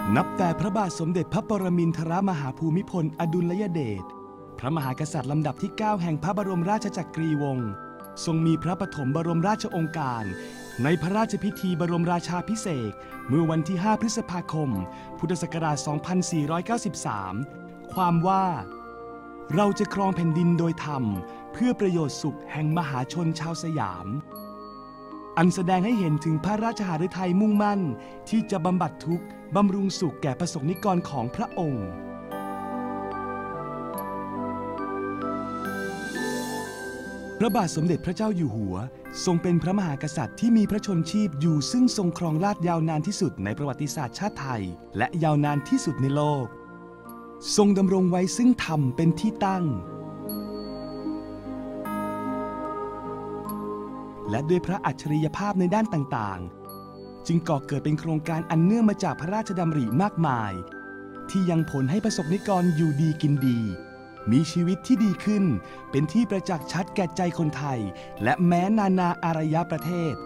นับแต่พระบาทสมเด็จพระปรมินทรมหาภูมิพลอดุลยเดชพระมหากษัตริย์ลำดับที่ 9 แห่งพระบรมราชจักรีวงศ์ทรงมีพระปฐมบรมราชโองการในพระราชพิธีบรมราชาภิเษกเมื่อวันที่ 5 พฤษภาคม พุทธศักราช 2493 ความว่าเราจะครองแผ่นดินโดยธรรมเพื่อประโยชน์สุขแห่งมหาชนชาวสยามอันแสดงให้เห็นถึงพระราชหฤทัยมุ่งมั่นที่จะบำบัดทุกข์บำรุงสุขแก่ประสบนิกรของพระองค์พระบาทสมเด็จพระเจ้าอยู่หัวทรงเป็นพระมหากษัตริย์ที่มีพระชนชีพอยู่ซึ่งทรงครองราชย์ยาวนานที่สุดในประวัติศาสตร์ชาติไทยและยาวนานที่สุดในโลกทรงดำรงไว้ซึ่งธรรมเป็นที่ตั้งและด้วยพระอัจฉริยภาพในด้านต่างๆจึงก่อเกิดเป็นโครงการอันเนื่องมาจากพระราชดำริมากมายที่ยังผลให้ประสบนิกรอยู่ดีกินดีมีชีวิตที่ดีขึ้นเป็นที่ประจักษ์ชัดแก่ใจคนไทยและแม้นานาอารยประเทศ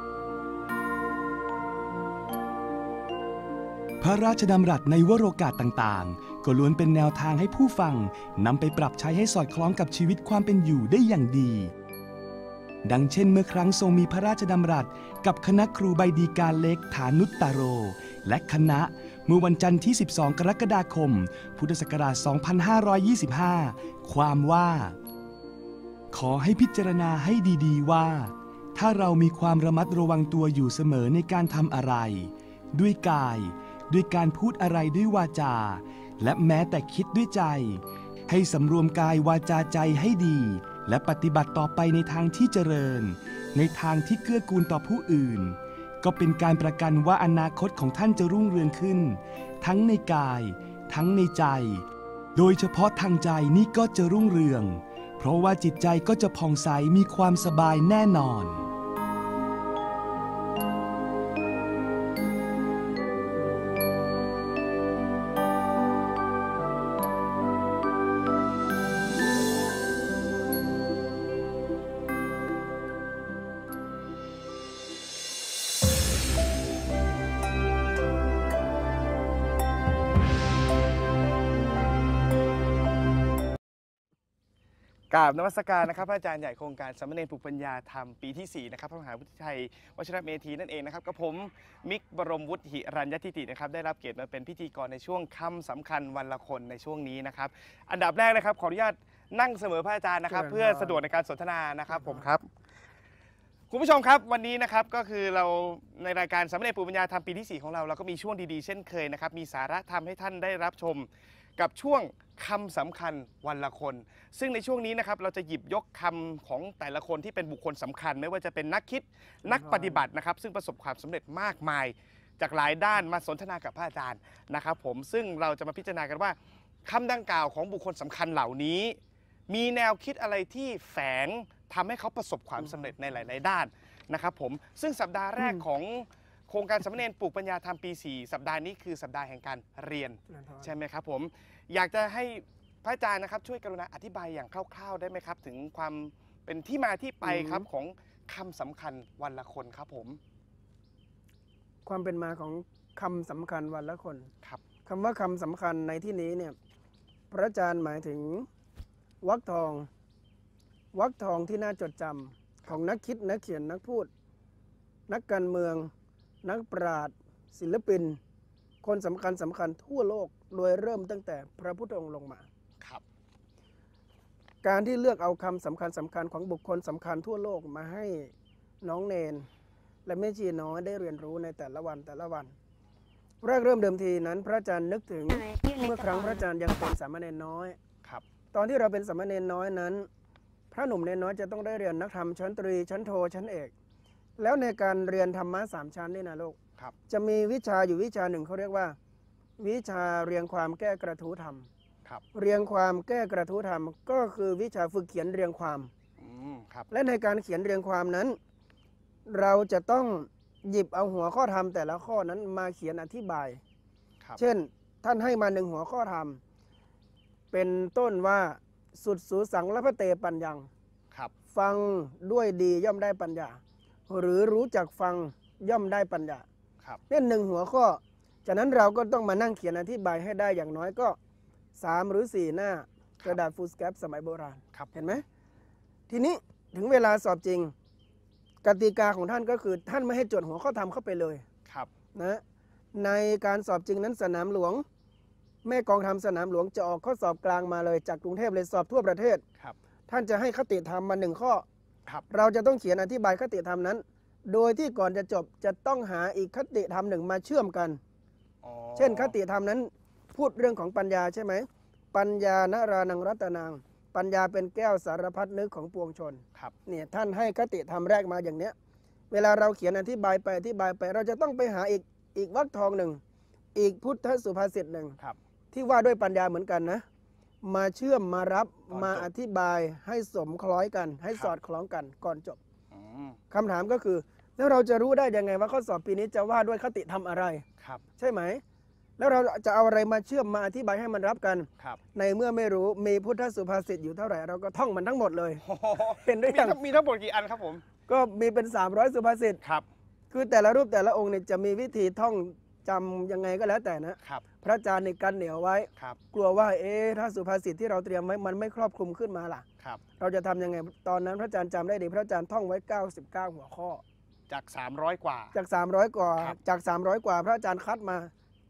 พระราชดำรัสในวโรกาสต่างๆก็ล้วนเป็นแนวทางให้ผู้ฟังนำไปปรับใช้ให้สอดคล้องกับชีวิตความเป็นอยู่ได้อย่างดีดังเช่นเมื่อครั้งทรงมีพระราชดำรัสกับคณะครูใบดีกาเล็กฐานุตตโรและคณะเมื่อวันจันทร์ที่ 12 กรกฎาคม พุทธศักราช 2525 ความว่าขอให้พิจารณาให้ดีๆว่าถ้าเรามีความระมัดระวังตัวอยู่เสมอในการทำอะไรด้วยกายด้วยการพูดอะไรด้วยวาจาและแม้แต่คิดด้วยใจให้สำรวมกายวาจาใจให้ดีและปฏิบัติต่อไปในทางที่เจริญในทางที่เกื้อกูลต่อผู้อื่นก็เป็นการประกันว่าอนาคตของท่านจะรุ่งเรืองขึ้นทั้งในกายทั้งในใจโดยเฉพาะทางใจนี่ก็จะรุ่งเรืองเพราะว่าจิตใจก็จะผ่องใสมีความสบายแน่นอนกราบนมัสการนะครับพระอาจารย์ใหญ่โครงการสามเณรปลูกปัญญาธรรมปีที่4นะครับพระมหาวิทยาลัยวชิรเมธีนั่นเองนะครับกับผมมิกบรมวุฒิหิรัญญทิตินะครับได้รับเกียรติมาเป็นพิธีกรในช่วงคำสำคัญวันละคนในช่วงนี้นะครับอันดับแรกนะครับขออนุญาตนั่งเสมอพระอาจารย์นะครับเพื่อสะดวกในการสนทนานะครับผมครับคุณผู้ชมครับวันนี้นะครับก็คือเราในรายการสามเณรปลูกปัญญาธรรมปีที่4ของเราก็มีช่วงดีๆเช่นเคยนะครับมีสาระธรรมให้ท่านได้รับชมกับช่วงคำสำคัญวันละคนซึ่งในช่วงนี้นะครับเราจะหยิบยกคำของแต่ละคนที่เป็นบุคคลสำคัญไม่ว่าจะเป็นนักคิดนักปฏิบัตินะครับซึ่งประสบความสำเร็จมากมายจากหลายด้านมาสนทนากับพระอาจารย์นะครับผมซึ่งเราจะมาพิจารณากันว่าคำดังกล่าวของบุคคลสำคัญเหล่านี้มีแนวคิดอะไรที่แฝงทำให้เขาประสบความสำเร็จในหลายๆด้านนะครับผมซึ่งสัปดาห์แรกของโครงการสามเณรปลูกปัญญาธรรมปี4สัปดาห์นี้คือสัปดาห์แห่งการเรียนใช่ไหมครับผมอยากจะให้พระอาจารย์นะครับช่วยกรุณาอธิบายอย่างคร่าวๆได้ไหมครับถึงความเป็นที่มาที่ไปครับของคำสำคัญวันละคนครับผมความเป็นมาของคำสำคัญวันละคนครับคำว่าคำสำคัญในที่นี้เนี่ยพระอาจารย์หมายถึงวรรคทองที่น่าจดจำของนักคิดนักเขียนนักพูดนักการเมืองนักปราชญ์ศิลปินคนสำคัญทั่วโลกโดยเริ่มตั้งแต่พระพุทธองค์ลงมาครับการที่เลือกเอาคำสำคัญของบุคคลสำคัญทั่วโลกมาให้น้องเนนและแม่ชีน้อยได้เรียนรู้ในแต่ละวันแรกเริ่มเดิมทีนั้นพระอาจารย์นึกถึงเมื่อครั้งพระอาจารย์ยังเป็นสามเณรน้อยครับตอนที่เราเป็นสามเณรน้อยนั้นพระหนุ่มเนนน้อยจะต้องได้เรียนนักธรรมชั้นตรีชั้นโทชั้นเอกแล้วในการเรียนธรรมะ3ชั้นนี่นะลูกจะมีวิชาอยู่วิชาหนึ่งเขาเรียกว่าวิชาเรียงความแก้กระทู้ธรรมเรียงความแก้กระทู้ธรรมก็คือวิชาฝึกเขียนเรียงความและในการเขียนเรียงความนั้นเราจะต้องหยิบเอาหัวข้อธรรมแต่ละข้อนั้นมาเขียนอธิบายเช่นท่านให้มา1หัวข้อธรรมเป็นต้นว่าสุดสูสังละพะเตปัญญังฟังด้วยดีย่อมได้ปัญญาหรือรู้จักฟังย่อมได้ปัญญาเนี่ย1หัวข้อจากนั้นเราก็ต้องมานั่งเขียนอธิบายให้ได้อย่างน้อยก็3หรือ4หน้ากระดาษฟูลสแคปสมัยโบราณครับเห็นไหมทีนี้ถึงเวลาสอบจริงกติกาของท่านก็คือท่านไม่ให้จดหัวข้อธรรมเข้าไปเลยครับนะในการสอบจริงนั้นสนามหลวงแม่กองทัพสนามหลวงจะออกข้อสอบกลางมาเลยจากกรุงเทพเลยสอบทั่วประเทศครับท่านจะให้คติธรรมมา1ข้อครับเราจะต้องเขียนอธิบายคติธรรมนั้น โดยที่ก่อนจะจบจะต้องหาอีกคติธรรมหนึ่งมาเชื่อมกันอ๋อเช่นคติธรรมนั้นพูดเรื่องของปัญญาใช่ไหมปัญญานรานังรัตนางปัญญาเป็นแก้วสารพัดนึกของปวงชนครับเนี่ยท่านให้คติธรรมแรกมาอย่างเนี้ยเวลาเราเขียนอธิบายไปเราจะต้องไปหาอีกวรรคทองหนึ่งอีกพุทธสุภาษิตหนึ่งครับที่ว่าด้วยปัญญาเหมือนกันนะมาเชื่อมมารับตอนจบมาอธิบายให้สมคล้อยกัน ให้ครับสอดคล้องกันก่อนจบอืมคำถามก็คือแล้วเราจะรู้ได้ยังไงว่าข้อสอบปีนี้จะว่าด้วยคติธรรมอะไรครับใช่ไหม แล้วเราจะเอาอะไรมาเชื่อมมาอธิบายให้มันรับกันครับในเมื่อไม่รู้มีพุทธสุภาษิตอยู่เท่าไหร่เราก็ท่องมันทั้งหมดเลยโอ้โหเห็นหรือยังมีทั้งหมดกี่อันครับผมก็มีเป็น300สุภาษิตครับคือแต่ละรูปแต่ละองค์เนี่ยจะมีวิธีท่องจำยังไงก็แล้วแต่นะครับพระอาจารย์ในกันเหนียวไว้ครับกลัวว่าถ้าสุภาษิตที่เราเตรียมไว้มันไม่ครอบคลุมขึ้นมาล่ะครับเราจะทำยังไงตอนนั้นพระอาจารย์จำได้ดีพระอาจารย์ท่องไว้99หัวข้อจาก300กว่าจาก300กว่าครับจาก300กว่าพระอาจารย์คัดมา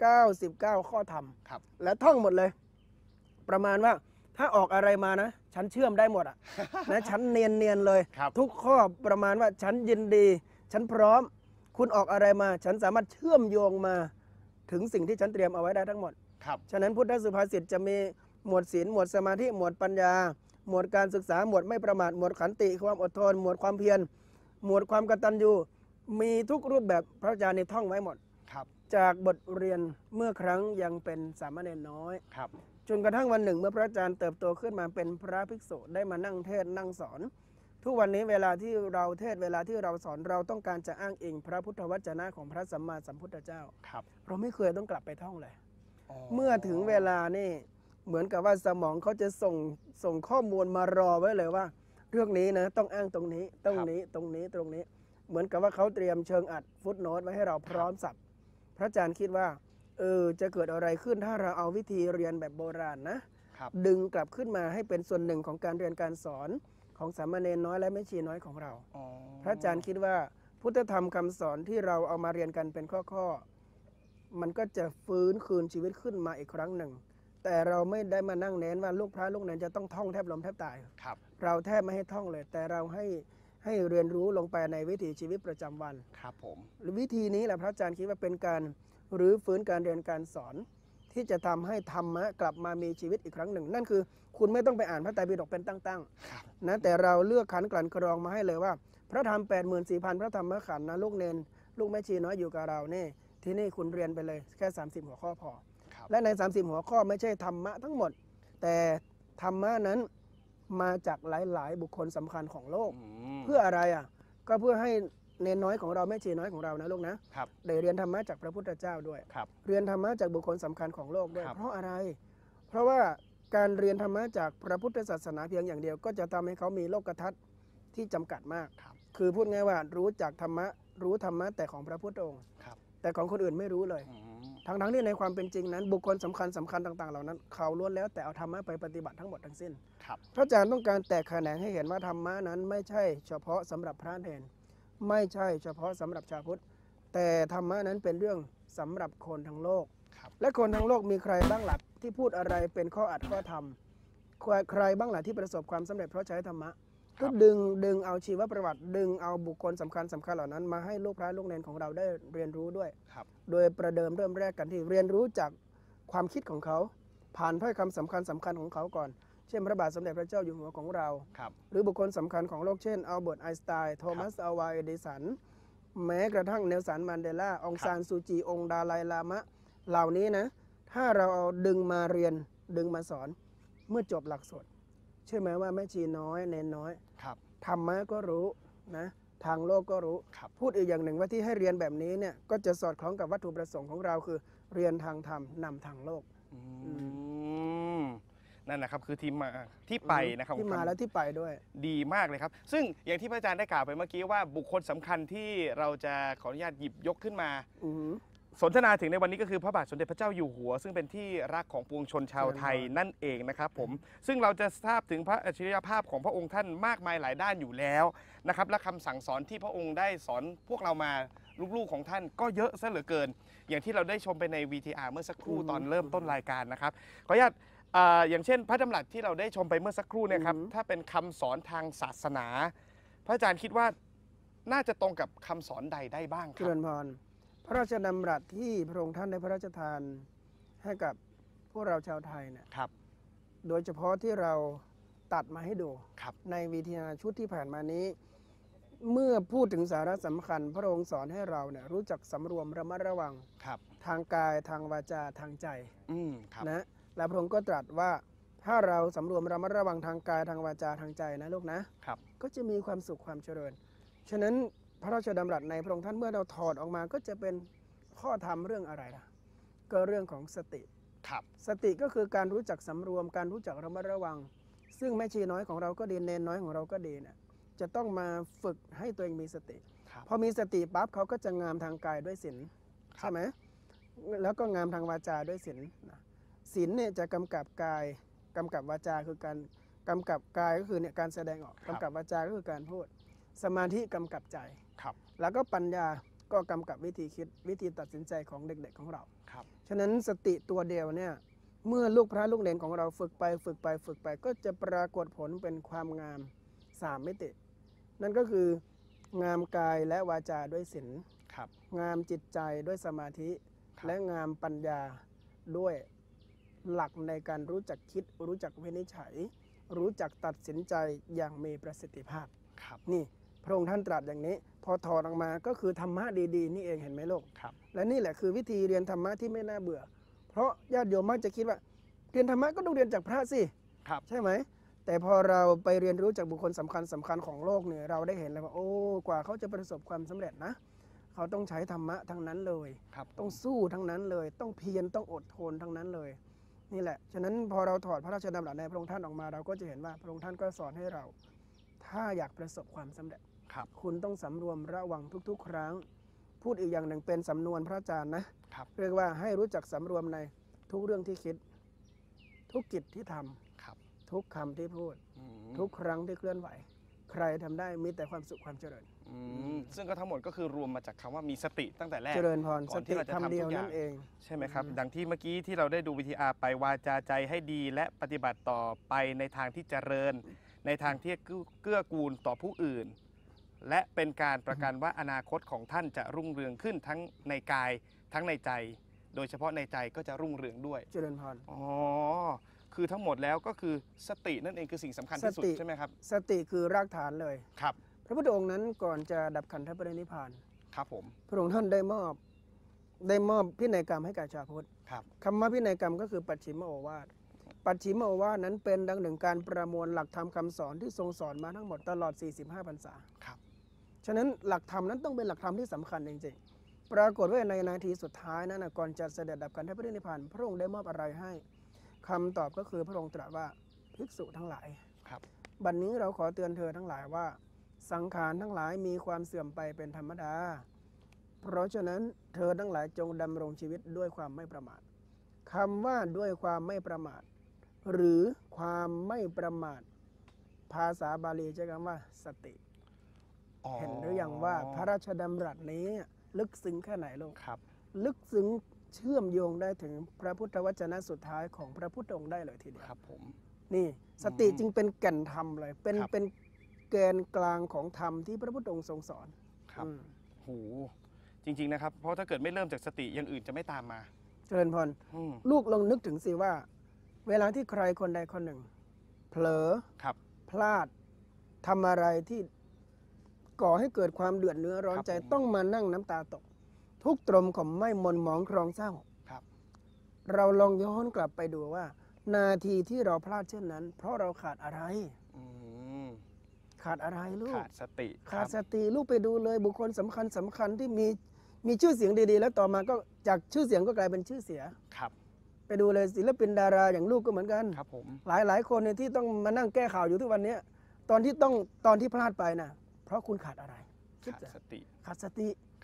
99ข้อธรรมครับและท่องหมดเลย ประมาณว่าถ้าออกอะไรมานะ ฉันเชื่อมได้หมดอ่ะ นะฉันเนียนเลยครับทุกข้อประมาณว่าฉันยินดี ฉันพร้อม คุณออกอะไรมา ฉันสามารถเชื่อมโยงมาถึงสิ่งที่ฉันเตรียมเอาไว้ได้ทั้งหมดครับฉะนั้นพุทธสุภาษิตจะมีหมวดศีลหมวดสมาธิหมวดปัญญา หมวดการศึกษาหมวดไม่ประมาทหมวดขันติความอดทน หมวดความเพียรหมวดความกตัญญูมีทุกรูปแบบพระอาจารย์ในท่องไว้หมดครับจากบทเรียนเมื่อครั้งยังเป็นสามเณรน้อยครับจนกระทั่งวันหนึ่งเมื่อพระอาจารย์เติบโตขึ้นมาเป็นพระภิกษุได้มานั่งเทศน์นั่งสอน ทุกวันนี้เวลาที่เราเทศน์เวลาที่เราสอนเราต้องการจะอ้างอิงพระพุทธวจนะของพระสัมมาสัมพุทธเจ้าครับเราไม่เคยต้องกลับไปท่องเลยอ๋อเมื่อถึงเวลานี่เหมือนกับว่าสมองเขาจะส่งข้อมูลมารอไว้เลยว่า เรื่องนี้นะต้องอ้างตรงนี้ตรงนี้ตรงนี้ตรงนี้ เหมือนกับว่าเขาเตรียมเชิงอัดฟุตโนตไว้ให้เราพร้อมสับพระอาจารย์คิดว่าจะเกิดอะไรขึ้นถ้าเราเอาวิธีเรียนแบบโบราณนะครับ ดึงกลับขึ้นมาให้เป็นส่วนหนึ่งของการเรียนการสอนของสามเณรน้อยและแม่ชีน้อยของเราอ๋อพระอาจารย์คิดว่าพุทธธรรมคำสอนที่เราเอามาเรียนกันเป็นข้อๆมันก็จะฟื้นคืนชีวิตขึ้นมาอีกครั้งหนึ่ง แต่เราไม่ได้มานั่งเน้นว่าลูกพระลูกเนรจะต้องท่องแทบล้มแทบตายครับเราแทบไม่ให้ท่องเลย แต่เราให้เรียนรู้ลงไปในวิถีชีวิตประจำวันครับผมหรือวิธีนี้แหละพระอาจารย์คิดว่าเป็นการรื้อฟื้นการเรียนการสอน ที่จะทำให้ธรรมะกลับมามีชีวิตอีกครั้งหนึ่ง นั่นคือคุณไม่ต้องไปอ่านพระไตรปิฎกเป็นตั้งครับๆนะแต่เราเลือกขันกลั่นกรองมาให้เลยว่า พระธรรม 84,000 พระธรรมขันธ์นะลูกเนนลูกแม่ชีน้อยอยู่กับเราเนี่ยที่นี่คุณเรียนไปเลยแค่30หัวข้อพอครับและใน 30 หัวข้อไม่ใช่ธรรมะทั้งหมด แต่ธรรมะนั้นมาจากหลาย ๆ บุคคลสำคัญของโลก เพื่ออะไรอ่ะก็เพื่อให้เนนน้อยของเราแม่ชีน้อยของเรานะลูกนะครับ ได้เรียนธรรมะจากพระพุทธเจ้าด้วยครับเรียนธรรมะจากบุคคลสำคัญของโลกด้วยครับเพราะอะไร เพราะว่าการเรียนธรรมะจากพระพุทธศาสนาเพียงอย่างเดียว ก็จะทำให้เขามีโลกทัศน์ที่จำกัดมากครับคือพูดง่ายว่ารู้จากธรรมะรู้ธรรมะแต่ของพระพุทธองค์ครับแต่ของคนอื่นไม่รู้เลยอืมทั้งที่ในความเป็นจริงนั้นบุคคลสำคัญต่างๆเหล่านั้นเขาล้วนแล้วแต่เอาธรรมะไปปฏิบัติทั้งหมดทั้งสิ้นครับพระอาจารย์ต้องการแตกแขนงให้เห็นว่าธรรมะนั้นไม่ใช่เฉพาะสำหรับพระเนรไม่ใช่เฉพาะสำหรับชาวพุทธ แต่ธรรมะนั้นเป็นเรื่องสำหรับคนทั้งโลกครับและคนทั้งโลกมีใครบ้างหลักที่พูดอะไรเป็นข้ออัดข้อธรรมใครบ้างหลักที่ประสบความสำเร็จเพราะใช้ธรรมะก็ดึงเอาชีวประวัติดึงเอาบุคคลสำคัญเหล่านั้นมาให้ลูกพระลูกเนรของเราได้เรียนรู้ด้วยครับโดยประเดิมเริ่มแรกกันที่เรียนรู้จากความคิดของเขา ผ่านถ้อยคำสำคัญของเขาก่อน เช่นพระบาทสมเด็จพระเจ้าอยู่หัวของเราครับหรือบุคคลสำคัญของโลกเช่นอัลเบิร์ตไอน์สไตน์โทมัสอัลวาเอดิสันแม้กระทั่งเนลสันมันเดลาองซานซูจีองค์ดาไลลามะ เหล่านี้นะถ้าเราเอาดึงมาเรียนดึงมาสอนเมื่อจบหลักสูตรเชื่อไหมว่าแม่ชีน้อยเนนน้อยครับธรรมะก็รู้นะทางโลกก็รู้ครับพูดอีกอย่างหนึ่งว่าที่ให้เรียนแบบนี้เนี่ยก็จะสอดคล้องกับวัตถุประสงค์ของเราคือเรียนทางธรรมนำทางโลกอืมนั่นนะครับคือที่มาที่ไปนะครับที่มาและที่ไปด้วยดีมากเลยครับ ซึ่งอย่างที่พระอาจารย์ได้กล่าวไปเมื่อกี้ว่าบุคคลสำคัญที่เราจะขออนุญาตหยิบยกขึ้นมาอือหือสนทนาถึงในวันนี้ก็คือพระบาทสมเด็จพระเจ้าอยู่หัวซึ่งเป็นที่รักของปวงชนชาวไทยนั่นเองนะครับผมซึ่งเราจะทราบถึงพระอัจฉริยภาพของพระองค์ท่านมากมายหลายด้านอยู่แล้วนะครับและคำสั่งสอนที่พระองค์ได้สอนพวกเรามาลูกๆของท่านก็เยอะซะเหลือเกิน อย่างที่เราได้ชมไปใน VTR เมื่อสักครู่ตอนเริ่มต้นรายการนะครับขออนุญาตอย่างเช่น พระดำรัสที่เราได้ชมไปเมื่อสักครู่เนี่ยครับถ้าเป็นคำสอนทางศาสนา พระอาจารย์คิดว่าน่าจะตรงกับคำสอนใดได้บ้างคเจรับริญพรพระราชดำรัสที่พระองค์ท่านได้พระราชทานให้กับพวกเราชาวไทยเนี่ยครับโดยเฉพาะที่เราตัดมาให้ดูครับในวิทยาชุดที่ผ่านมานี้ เมื่อพูดถึงสาระสำคัญ พระองค์สอนให้เราเนี่ยรู้จักสำรวมระมัดระวังครับทางกายทางวาจาทางใจครับนะและพระองค์ก็ตรัสว่าถ้าเราสำรวมระมัดระวังทางกายทางวาจาทางใจนะลูกนะครับ ก็จะมีความสุขความเจริญ ฉะนั้นพระราชดำรัสในพระองค์ท่านเมื่อเราถอดออกมาก็จะเป็นข้อธรรมเรื่องอะไรล่ะก็เรื่องของสติครับสติก็คือการรู้จักสำรวมการรู้จักระมัดระวัง ซึ่งแม่ชีน้อยของเราก็ดีเนนน้อยของเราก็ดีเนี่ยจะต้องมาฝึกให้ตัวเองมีสติครับพอมีสติปั๊บเขาก็จะงามทางกายด้วยศีลใช่ไหมแล้วก็งามทางวาจาด้วยศีลนะศีลเนี่ยจะกำกับกายกำกับวาจาคือการกำกับกายก็คือเนี่ยการแสดงออกครับกำกับวาจาก็คือการพูด สมาธิกำกับใจครับแล้วก็ปัญญาก็กำกับวิธีคิดวิธีตัดสินใจของเด็กๆของเราครับฉะนั้นสติตัวเดียวเนี่ยเมื่อลูกพระลูกเนรของเราฝึกไปฝึกไปฝึกไป ก็จะปรากฏผลเป็นความงาม3มิติ นั่นก็คืองามกายและวาจาด้วยศีลครับงามจิตใจด้วยสมาธิครับและงามปัญญาด้วยหลักในการรู้จักคิด รู้จักวินิจฉัย รู้จักตัดสินใจอย่างมีประสิทธิภาพครับนี่พระองค์ท่านตรัสอย่างนี้ พอถอดออกมาก็คือธรรมะดีๆนี่เองเห็นไหมลูกครับและนี่แหละคือวิธีเรียนธรรมะที่ไม่น่าเบื่อ เพราะญาติโยมมักจะคิดว่าเรียนธรรมะก็ต้องเรียนจากพระสิครับใช่ไหม แต่พอเราไปเรียนรู้จากบุคคลสำคัญของโลกเนี่ยเราได้เห็นเลยว่าโอ้กว่าเขาจะประสบความสำเร็จนะ เขาต้องใช้ธรรมะทั้งนั้นเลยครับต้องสู้ทั้งนั้นเลย ต้องเพียรต้องอดทนทั้งนั้นเลย นี่แหละ ฉะนั้นพอเราถอดพระราชดำรัสในพระองค์ท่านออกมาเราก็จะเห็นว่าพระองค์ท่านก็สอนให้เรา ถ้าอยากประสบความสำเร็จครับคุณต้องสำรวมระวังทุกๆ ครั้ง พูดอีกอย่างหนึ่งเป็นสำนวนพระอาจารย์นะครับเรียกว่าให้รู้จักสำรวมในทุกเรื่องที่คิด ทุกกิจที่ทำครับทุกคำที่พูดอืมทุกครั้งที่เคลื่อนไหว ใครทำได้มีแต่ความสุขความเจริญซึ่งก็ทั้งหมดก็คือรวมมาจากคำว่ามีสติตั้งแต่แรกเจริญพรก่สอนที่ติเราจะทำคำเดียวทุกอย่างนั่นเองใช่ไหมครับ ดังที่เมื่อกี้ที่เราได้ดู VTR ไปวาจาใจให้ดีและปฏิบัติต่อไปในทางที่เจริญ ในทางที่เกื้อกูลต่อผู้อื่น และเป็นการประกันว่าอนาคตของท่านจะรุ่งเรืองขึ้นทั้งในกายทั้งในใจ โดยเฉพาะในใจก็จะรุ่งเรืองด้วยเจริญพรอ๋อ คือทั้งหมดแล้วก็คือสตินั่นเองคือสิ่งสำคัญที่สุดสติใช่ไหมครับสติคือรากฐานเลยครับพระพุทธองค์นั้นก่อนจะดับขันธปรินิพพานครับผมพระองค์ท่านได้มอบพินัยกรรมให้กับชาวพุทธครับคำว่าพินัยกรรมก็คือปัจฉิมโอวาท ปัจฉิมโอวาทนั้นเป็นดังหนึ่งการประมวลหลักธรรมคำสอนที่ทรงสอนมาทั้งหมดตลอด 45 พรรษาครับฉะนั้นหลักธรรมนั้นต้องเป็นหลักธรรมที่สำคัญจริงๆ ปรากฏว่าในนาทีสุดท้ายนั้นนะก่อนจะเสด็จดับขันธปรินิพพานพระองค์ได้มอบอะไรให้คำตอบก็คือพระองค์ตรัสว่าภิกษุทั้งหลายครับบัดนี้เราขอเตือนเธอทั้งหลายว่า สังขารทั้งหลายมีความเสื่อมไปเป็นธรรมดา เพราะฉะนั้นเธอทั้งหลายจงดำรงชีวิตด้วยความไม่ประมาทคำว่าด้วยความไม่ประมาท หรือความไม่ประมาท ภาษาบาลีใช้คำว่าสติ เห็นหรือยังว่าพระราชดำรัสนี้ลึกซึ้งแค่ไหนลูกครับลึกซึ้งเชื่อมโยงได้ถึงพระพุทธวจนะสุดท้ายของพระพุทธองค์ได้เลยทีเดียวครับผมนี่สติจึงเป็นแก่นธรรมเลยครับเป็นแกนกลางของธรรมที่พระพุทธองค์ทรงสอนครับอืมโหจริงๆนะครับ เพราะถ้าเกิดไม่เริ่มจากสติอย่างอื่นจะไม่ตามมาเจริญพรอืมลูกลองนึกถึงสิว่า เวลาที่ใครคนใดคนหนึ่ง เผลอครับพลาดทำอะไรที่ก่อให้เกิดความเดือดเนื้อร้อนใจครับผมต้องมานั่งน้ำตาตก ทุกตรมของไม่มนหมองครองเศร้าครับเราลองย้อนกลับไปดูว่า นาทีที่เราพลาดเช่นนั้น เพราะเราขาดอะไรอืมขาดอะไรลูกขาดสติขาดคสรับติลูกไปดูเลยบุคคลสำคัญที่มีชื่อเสียงดีๆ แล้วต่อมาก็จากชื่อเสียงก็กลายเป็นชื่อเสียครับไปดูเลยศิลปินดาราอย่างลูกก็เหมือนกันครับผมหลายคนเนี่ยที่ต้องมานั่งแก้ข่าวอยู่ทุกวันเนี้ยตอนที่พลาดไปนะเพราะคุณขาดอะไรคิดขาดจะสติขาดสติครับ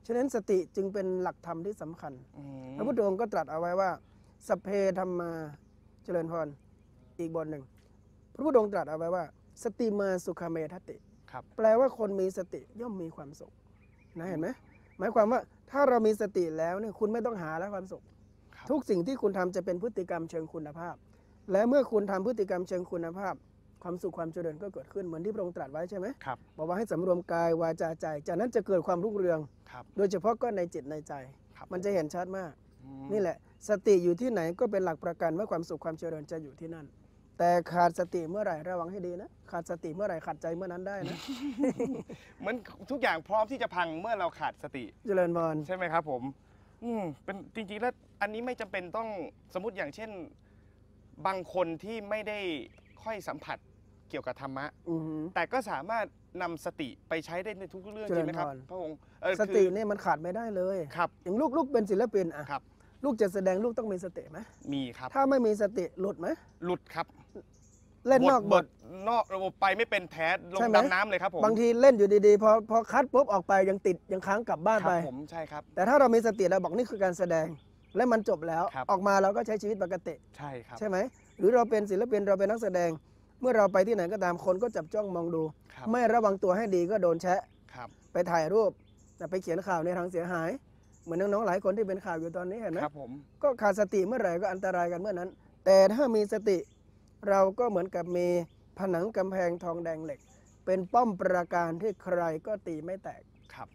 ฉะนั้นสติจึงเป็นหลักธรรมที่สำคัญพระพุทธองค์ก็ตรัสเอาไว้ว่าสัพเพธัมมาเจริญพรอีกบทหนึ่งพระพุทธองค์ตรัสเอาไว้ว่าสติมาสุขเมทัตติแปลว่าคนมีสติย่อมมีความสุขนะเห็นไหมหมายความว่าถ้าเรามีสติแล้วเนี่ยคุณไม่ต้องหาแล้วความสุขทุกสิ่งที่คุณทำจะเป็นพฤติกรรมเชิงคุณภาพและเมื่อคุณทำพฤติกรรมเชิงคุณภาพความสุขความเจริญก็เกิดขึ้นเหมือนที่พระองค์ตรัสไว้ใช่ไหมบอกว่าให้สำรวมกายวาจาใจจากนั้นจะเกิดความรุ่งเรืองโดยเฉพาะก็ในจิตในใจมันจะเห็นชัดมากนี่แหละสติอยู่ที่ไหนก็เป็นหลักประกันว่าความสุขความเจริญจะอยู่ที่นั่นแต่ขาดสติเมื่อไหร่ระวังให้ดีนะขาดสติเมื่อไหร่ขาดใจเมื่อนั้นได้นะเหมือนทุกอย่างพร้อมที่จะพังเมื่อเราขาดสติเจริญพรใช่ไหมครับผมเป็นจริงๆแล้วอันนี้ไม่จำเป็นต้องสมมติอย่างเช่นบางคนที่ไม่ได้ค่อยสัมผัสเกี่ยวกับธรรมะแต่ก็สามารถนำสติไปใช้ได้ในทุกเรื่องใช่ไหมครับพระองค์สตินี่มันขาดไม่ได้เลยครับอย่างลูกเป็นศิลปินอ่ะลูกจะแสดงลูกต้องมีสติไหมมีครับถ้าไม่มีสติหลุดไหมหลุดครับเล่นนอกบทนอกระบบไปไม่เป็นแท้ลงดำน้ำเลยครับผมบางทีเล่นอยู่ดีๆพอคัดปุ๊บออกไปยังติดยังค้างกลับบ้านไปผมใช่ครับแต่ถ้าเรามีสติเราบอกนี่คือการแสดงและมันจบแล้วออกมาเราก็ใช้ชีวิตปกติใช่ครับใช่ไหมหรือเราเป็นศิลปินเราเป็นนักแสดงเมื่อเราไปที่ไหนก็ตามคนก็จับจ้องมองดูไม่ระวังตัวให้ดีก็โดนแชะไปถ่ายรูปไปเขียนข่าวในทางเสียหายเหมือนน้องๆหลายคนที่เป็นข่าวอยู่ตอนนี้เห็นไหมก็ขาดสติเมื่อไหร่ก็อันตรายกันเมื่อนั้นแต่ถ้ามีสติเราก็เหมือนกับมีผนังกำแพงทองแดงเหล็กเป็นป้อมปราการที่ใครก็ตีไม่แตกครับ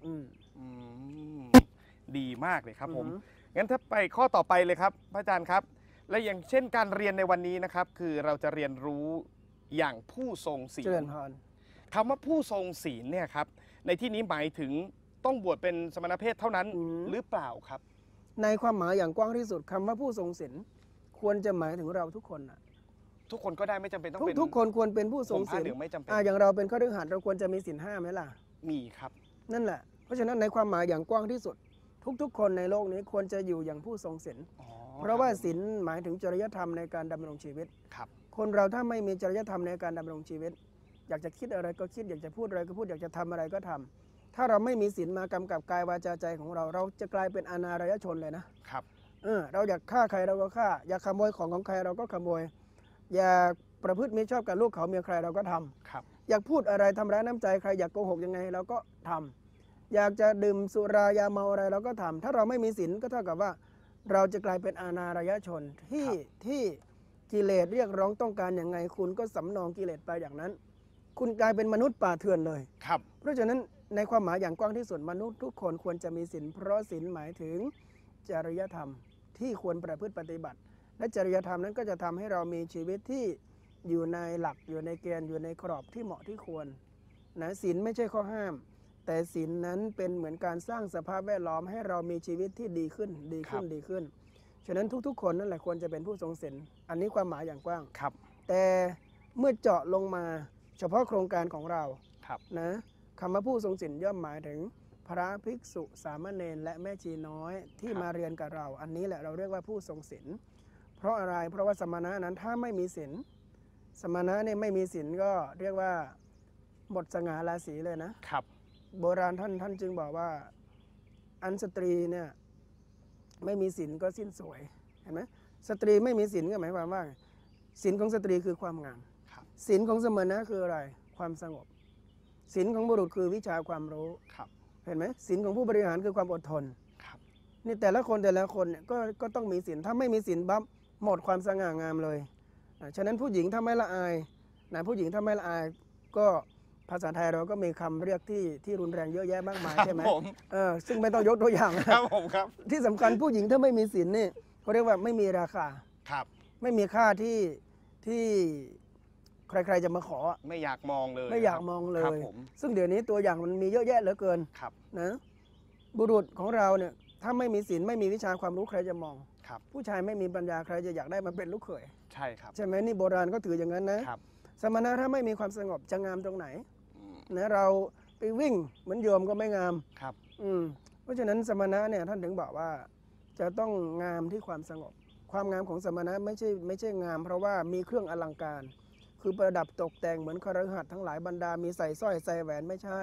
ดีมากเลยครับผมงั้นถ้าไปข้อต่อไปเลยครับพระอาจารย์ครับและอย่างเช่นการเรียนในวันนี้นะครับคือเราจะเรียนรู้อย่างผู้ทรงศีลคำว่าผู้ทรงศีลเนี่ยครับในที่นี้หมายถึงต้องบวชเป็นสมณเพศเท่านั้นหรือเปล่าครับในความหมายอย่างกว้างที่สุดคำว่าผู้ทรงศีลควรจะหมายถึงเราทุกคนนะทุกคนก็ได้ไม่จำเป็นต้องเป็นทุกคนควรเป็นผู้ทรงศีลไม่จำเป็นอย่างเราเป็นคฤหัสถ์เราควรจะมีศีล5ไหมล่ะมีครับนั่นแหละเพราะฉะนั้นในความหมายอย่างกว้างที่สุดทุกคนในโลกนี้ควรจะอยู่อย่างผู้ทรงศีลเพราะว่าศีลหมายถึงจริยธรรมในการดำรงชีวิตคนเราถ้าไม่มีจริยธรรมในการดำรงชีวิตอยากจะคิดอะไรก็คิดอยากจะพูดอะไรก็พูดอยากจะทำอะไรก็ทำถ้าเราไม่มีศีลมากำกับกายวาจาใจของเราจะกลายเป็นอนารยชนเลยนะครับเราอยากฆ่าใครเราก็ฆ่าอยากขโมยของใครเราก็ขโมยอยากประพฤติมิชอบกับลูกเขาเมียใครเราก็ทำอยากพูดอะไรทำร้ายน้ำใจใครอยากโกหกยังไงเราก็ทำอยากจะดื่มสุรายาเมาอะไรเราก็ทำถ้าเราไม่มีศีลก็เท่ากับว่าเราจะกลายเป็นอนารยชนที่กิเลสเรียกร้องต้องการอย่างไงคุณก็สำนองกิเลสไปอย่างนั้นคุณกลายเป็นมนุษย์ป่าเถื่อนเลยเพราะฉะนั้นในความหมายอย่างกว้างที่สุดมนุษย์ทุกคนควรจะมีศีลเพราะศีลหมายถึงจริยธรรมที่ควรประพฤติปฏิบัติและจริยธรรมนั้นก็จะทำให้เรามีชีวิตที่อยู่ในหลักอยู่ในเกณฑ์อยู่ในกรอบที่เหมาะที่ควรนะศีลไม่ใช่ข้อห้ามแต่ศีลนั้นเป็นเหมือนการสร้างสภาพแวดล้อมให้เรามีชีวิตที่ดีขึ้นฉะนั้นทุกๆคนนั่นแหละควรจะเป็นผู้ทรงศีลอันนี้ความหมายอย่างกว้างแต่เมื่อเจาะลงมาเฉพาะโครงการของเรานะคำว่าผู้ทรงศีลย่อมหมายถึงพระภิกษุสามเณรและแม่ชีน้อยที่มาเรียนกับเราอันนี้แหละเราเรียกว่าผู้ทรงศีลเพราะอะไรเพราะว่าสมณะนั้นถ้าไม่มีศีลสมณะเนี่ยไม่มีศีลก็เรียกว่าหมดสง่าราศีเลยนะครับโบราณท่านจึงบอกว่าอันสตรีเนี่ยไม่มีศีลก็สิ้นสวยเห็นไหมสตรีไม่มีศีลก็หมายความว่าศีลของสตรีคือความงามศีลของสมณะคืออะไรความสงบศีลของบุรุษคือวิชาความรู้เห็นไหมศีลของผู้บริหารคือความอดทนนี่แต่ละคนเนี่ยก็ต้องมีศีลถ้าไม่มีศีลบั๊บหมดความสง่างามเลยฉะนั้นผู้หญิงถ้าไม่ละอายผู้หญิงถ้าไม่ละอายก็ภาษาไทยเราก็มีคำเรียกที่รุนแรงเยอะแยะมากมายใช่ไหมซึ่งไม่ต้องยกตัวอย่างครับผมครับที่สำคัญผู้หญิงถ้าไม่มีศีลนี่เขาเรียกว่าไม่มีราคาไม่มีค่าที่ใครๆจะมาขอไม่อยากมองเลยไม่อยากมองเลยซึ่งเดี๋ยวนี้ตัวอย่างมันมีเยอะแยะเหลือเกินนะบุรุษของเราเนี่ยถ้าไม่มีศีลไม่มีวิชาความรู้ใครจะมองผู้ชายไม่มีปัญญาใครจะอยากได้มาเป็นลูกเขยใช่ครับใช่ไหมนี่โบราณก็ถืออย่างนั้นนะสมณะถ้าไม่มีความสงบจะงามตรงไหนนะเราไปวิ่งเหมือนโยมก็ไม่งามเพราะฉะนั้นสมณะเนี่ยท่านถึงบอกว่าจะต้องงามที่ความสงบความงามของสมณะไม่ใช่งามเพราะว่ามีเครื่องอลังการคือประดับตกแต่งเหมือนคฤหัสถ์ทั้งหลายบรรดามีใส่สร้อยใส่แหวนไม่ใช่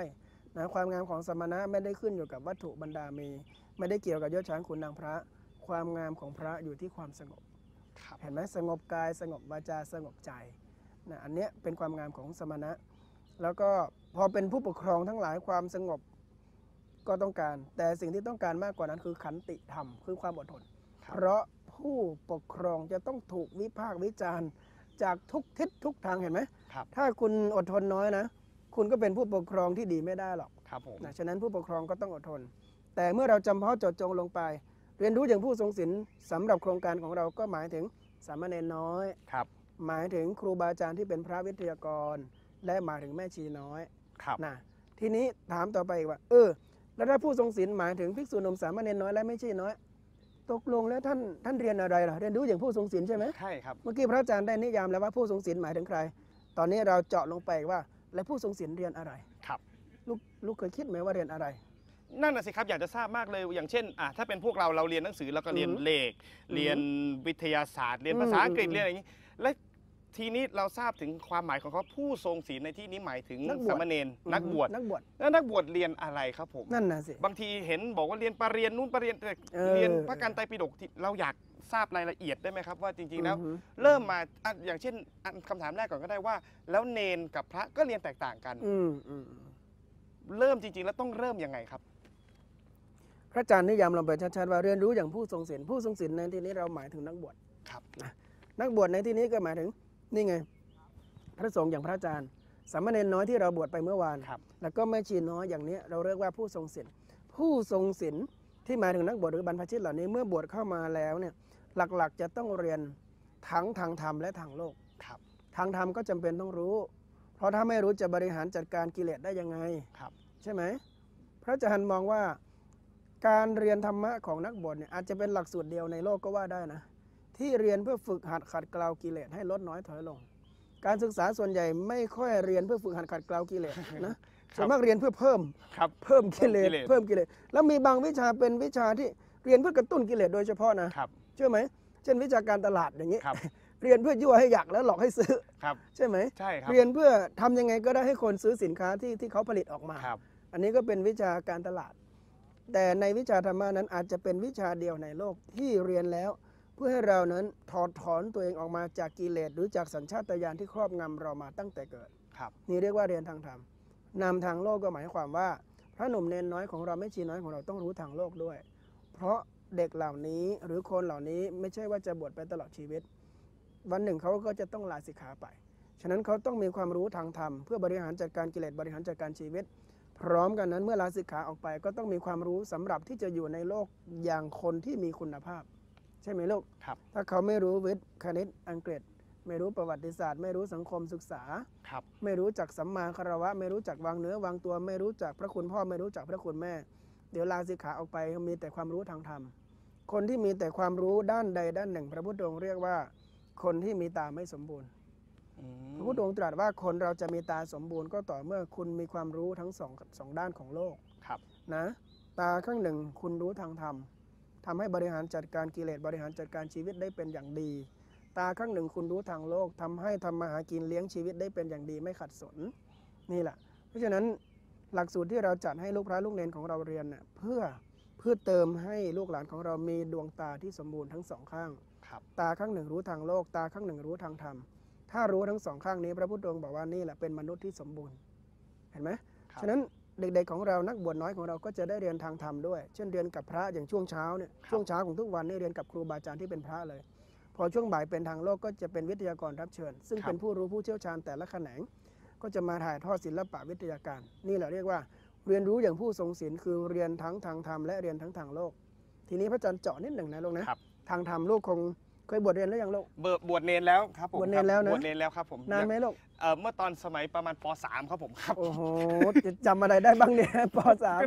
นะความงามของสมณะไม่ได้ขึ้นอยู่กับวัตถุบรรดามีไม่ได้เกี่ยวกับยศช้างขุนนางพระความงามของพระอยู่ที่ความสงบเห็นไหมสงบกายสงบวาจาสงบใจนะอันเนี้ยเป็นความงามของสมณะแล้วก็พอเป็นผู้ปกครองทั้งหลายความสงบก็ต้องการแต่สิ่งที่ต้องการมากกว่านั้นคือขันติธรรมคือความอดทนเพราะผู้ปกครองจะต้องถูกวิพากษ์วิจารณ์จากทุกทิศทุกทางเห็นไหมถ้าคุณอดทนน้อยนะคุณก็เป็นผู้ปกครองที่ดีไม่ได้หรอกนะฉะนั้นผู้ปกครองก็ต้องอดทนแต่เมื่อเราจำเพาะเจาะจงลงไปเรียนรู้อย่างผู้ทรงศีลสำหรับโครงการของเราก็หมายถึงสามเณรน้อยหมายถึงครูบาอาจารย์ที่เป็นพระวิทยากรและหมายถึงแม่ชีน้อยนะทีนี้ถามต่อไปอีกว่าแล้วถ้าผู้ทรงศีลหมายถึงภิกษุหนุ่มสามเณรน้อยและแม่ชีน้อยตกลงแล้วท่านเรียนอะไรล่ะเรียนรู้อย่างผู้ทรงศีลใช่ไหมใช่ครับเมื่อกี้พระอาจารย์ได้นิยามแล้วว่าผู้ทรงศีลหมายถึงใครตอนนี้เราเจาะลงไปว่าและผู้ทรงศีลเรียนอะไรครับลูกเคยคิดไหมว่าเรียนอะไรนั่นน่ะสิครับอยากจะทราบมากเลยอย่างเช่นถ้าเป็นพวกเราเรียนหนังสือเราก็เรียนเลขเรียนวิทยาศาสตร์เรียนภาษาอังกฤษเรียนอะไรอย่างนี้และทีนี้เราทราบถึงความหมายของเขาผู้ทรงศีลในที่นี้หมายถึงสามเณรนักบวชแล้วนักบวชเรียนอะไรครับผมนั่นน่ะสิบางทีเห็นบอกว่าเรียนปรริญญานู้นปรริญญาเรียนพระกันไตรปิฎกเราอยากทราบรายละเอียดได้ไหมครับว่าจริงๆแล้วเริ่มมาอย่างเช่นคำถามแรกก่อนก็ได้ว่าแล้วเนนกับพระก็เรียนแตกต่างกันเริ่มจริงๆแล้วต้องเริ่มยังไงครับพระอาจารย์นิยามลงไปชัดๆว่าเรียนรู้อย่างผู้ทรงศีลผู้ทรงศีลในที่นี้เราหมายถึงนักบวชครับนักบวชในที่นี้ก็หมายถึงนี่ไงพระสงฆ์อย่างพระอาจารย์สามเณรน้อยที่เราบวชไปเมื่อวานแล้วก็แม่ชีน้อยอย่างนี้เราเรียกว่าผู้ทรงศีลผู้ทรงศีลที่หมายถึงนักบวชหรือบรรพชิตเหล่านี้เมื่อบวชเข้ามาแล้วเนี่ยหลักๆจะต้องเรียนทั้งทางธรรมและทางโลกทางธรรมก็จำเป็นต้องรู้เพราะถ้าไม่รู้จะบริหารจัดการกิเลสได้ยังไงใช่ไหมพระอาจารย์มองว่าการเรียนธรรมะของนักบวชเนี่ยอาจจะเป็นหลักสูตรเดียวในโลกก็ว่าได้นะที่เรียนเพื่อฝึกหัดขัดเกลากิเลสให้ลดน้อยถอยลงการศึกษาส่วนใหญ่ไม่ค่อยเรียนเพื่อฝึกหัดขัดเกลากิเลสนะส่วนมากเรียนเพื่อเพิ่มกิเลสแล้วมีบางวิชาเป็นวิชาที่เรียนเพื่อกระตุ้นกิเลสโดยเฉพาะนะเชื่อไหมเช่นวิชาการตลาดอย่างนี้เรียนเพื่อยั่วให้อยากแล้วหลอกให้ซื้อใช่ไหมใช่ครับเรียนเพื่อทำยังไงก็ได้ให้คนซื้อสินค้าที่เขาผลิตออกมาอันนี้ก็เป็นวิชาการตลาดแต่ในวิชาธรรมะนั้นอาจจะเป็นวิชาเดียวในโลกที่เรียนแล้วเพื่อให้เรานั้นถอดถอนตัวเองออกมาจากกิเลสหรือจากสัญชาตญาณที่ครอบงำเรามาตั้งแต่เกิดนี่เรียกว่าเรียนทางธรรมนำทางโลกก็หมายความว่าพระหนุ่มเนนน้อยของเราแม่ชีน้อยของเราต้องรู้ทางโลกด้วยเพราะเด็กเหล่านี้หรือคนเหล่านี้ไม่ใช่ว่าจะบวชไปตลอดชีวิตวันหนึ่งเขาก็จะต้องลาสิกขาไปฉะนั้นเขาต้องมีความรู้ทางธรรมเพื่อบริหารจัดการกิเลสบริหารจัดการชีวิตพร้อมกันนั้นเมื่อลาสิกขาออกไปก็ต้องมีความรู้สำหรับที่จะอยู่ในโลกอย่างคนที่มีคุณภาพใช่ไหมลูกถ้าเขาไม่รู้วิทย์คณิตอังกฤษไม่รู้ประวัติศาสตร์ไม่รู้สังคมศึกษาไม่รู้จักสัมมาคารวะไม่รู้จักวางเนื้อวางตัวไม่รู้จักพระคุณพ่อไม่รู้จักพระคุณแม่เดี๋ยวลาสิกขาออกไปมีแต่ความรู้ทางธรรมคนที่มีแต่ความรู้ด้านใดด้านหนึ่งพระพุทธองค์เรียกว่าคนที่มีตาไม่สมบูรณ์พระพุทธองค์ตรัสว่าคนเราจะมีตาสมบูรณ์ก็ต่อเมื่อคุณมีความรู้ทั้งสองด้านของโลกนะตาข้างหนึ่งคุณรู้ทางธรรมทำให้บริหารจัดการกิเลสบริหารจัดการชีวิตได้เป็นอย่างดีตาข้างหนึ่งคุณรู้ทางโลกทำให้ทำมาหากินเลี้ยงชีวิตได้เป็นอย่างดีไม่ขัดสนนี่แหละเพราะฉะนั้นหลักสูตรที่เราจัดให้ลูกพระลูกเนรของเราเรียนเนี่ยเพื่อเติมให้ลูกหลานของเรามีดวงตาที่สมบูรณ์ทั้งสองข้างตาข้างหนึ่งรู้ทางโลกตาข้างหนึ่งรู้ทางธรรมถ้ารู้ทั้งสองข้างนี้พระพุทธองค์บอกว่านี่แหละเป็นมนุษย์ที่สมบูรณ์เห็นไหมฉะนั้นเด็กๆของเรานักบวชน้อยของเราก็จะได้เรียนทางธรรมด้วยเช่นเรียนกับพระอย่างช่วงเช้าเนี่ยช่วงเช้าของทุกวันนี่เรียนกับครูบาอาจารย์ที่เป็นพระเลยพอช่วงบ่ายเป็นทางโลกก็จะเป็นวิทยากรรับเชิญซึ่งเป็นผู้รู้ผู้เชี่ยวชาญแต่ละแขนงก็จะมาถ่ายทอดศิลปะวิทยาการนี่แหละเรียกว่าเรียนรู้อย่างผู้ทรงศีลคือเรียนทั้งทางธรรมและเรียนทั้งทางโลกทีนี้พระอาจารย์เจาะนิดหนึ่งนะลูกนะทางธรรมลูกคงเคยบวชเรียนหรือยังลูกบวชเนรแล้วครับผมบวชเนรแล้วนะบวชเนรแล้วครับผมนานไหมลูกเมื่อตอนสมัยประมาณป.3 ครับผมครับโอ้โหจำอะไรได้บ้างเนี่ยป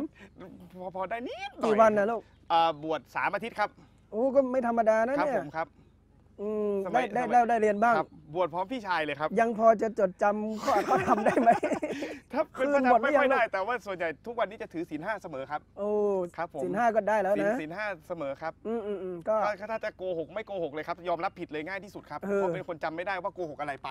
.3 พอได้นิดหน่อยกี่วันนะลูกบวช3 อาทิตย์ครับโอ้ก็ไม่ธรรมดานะเนี่ยครับผมครับได้เรียนบ้างบวชพร้อมพี่ชายเลยครับยังพอจะจดจำเขาทำได้ไหมถ้าเป็นพระธรรมไม่ค่อยได้แต่ว่าส่วนใหญ่ทุกวันนี้จะถือศีล 5เสมอครับโอ้ครับผมศีล 5ก็ได้แล้วนะศีล 5เสมอครับก็ถ้าจะโกหกไม่โกหกเลยครับยอมรับผิดเลยง่ายที่สุดครับเพราะเป็นคนจำไม่ได้ว่าโกหกอะไรไป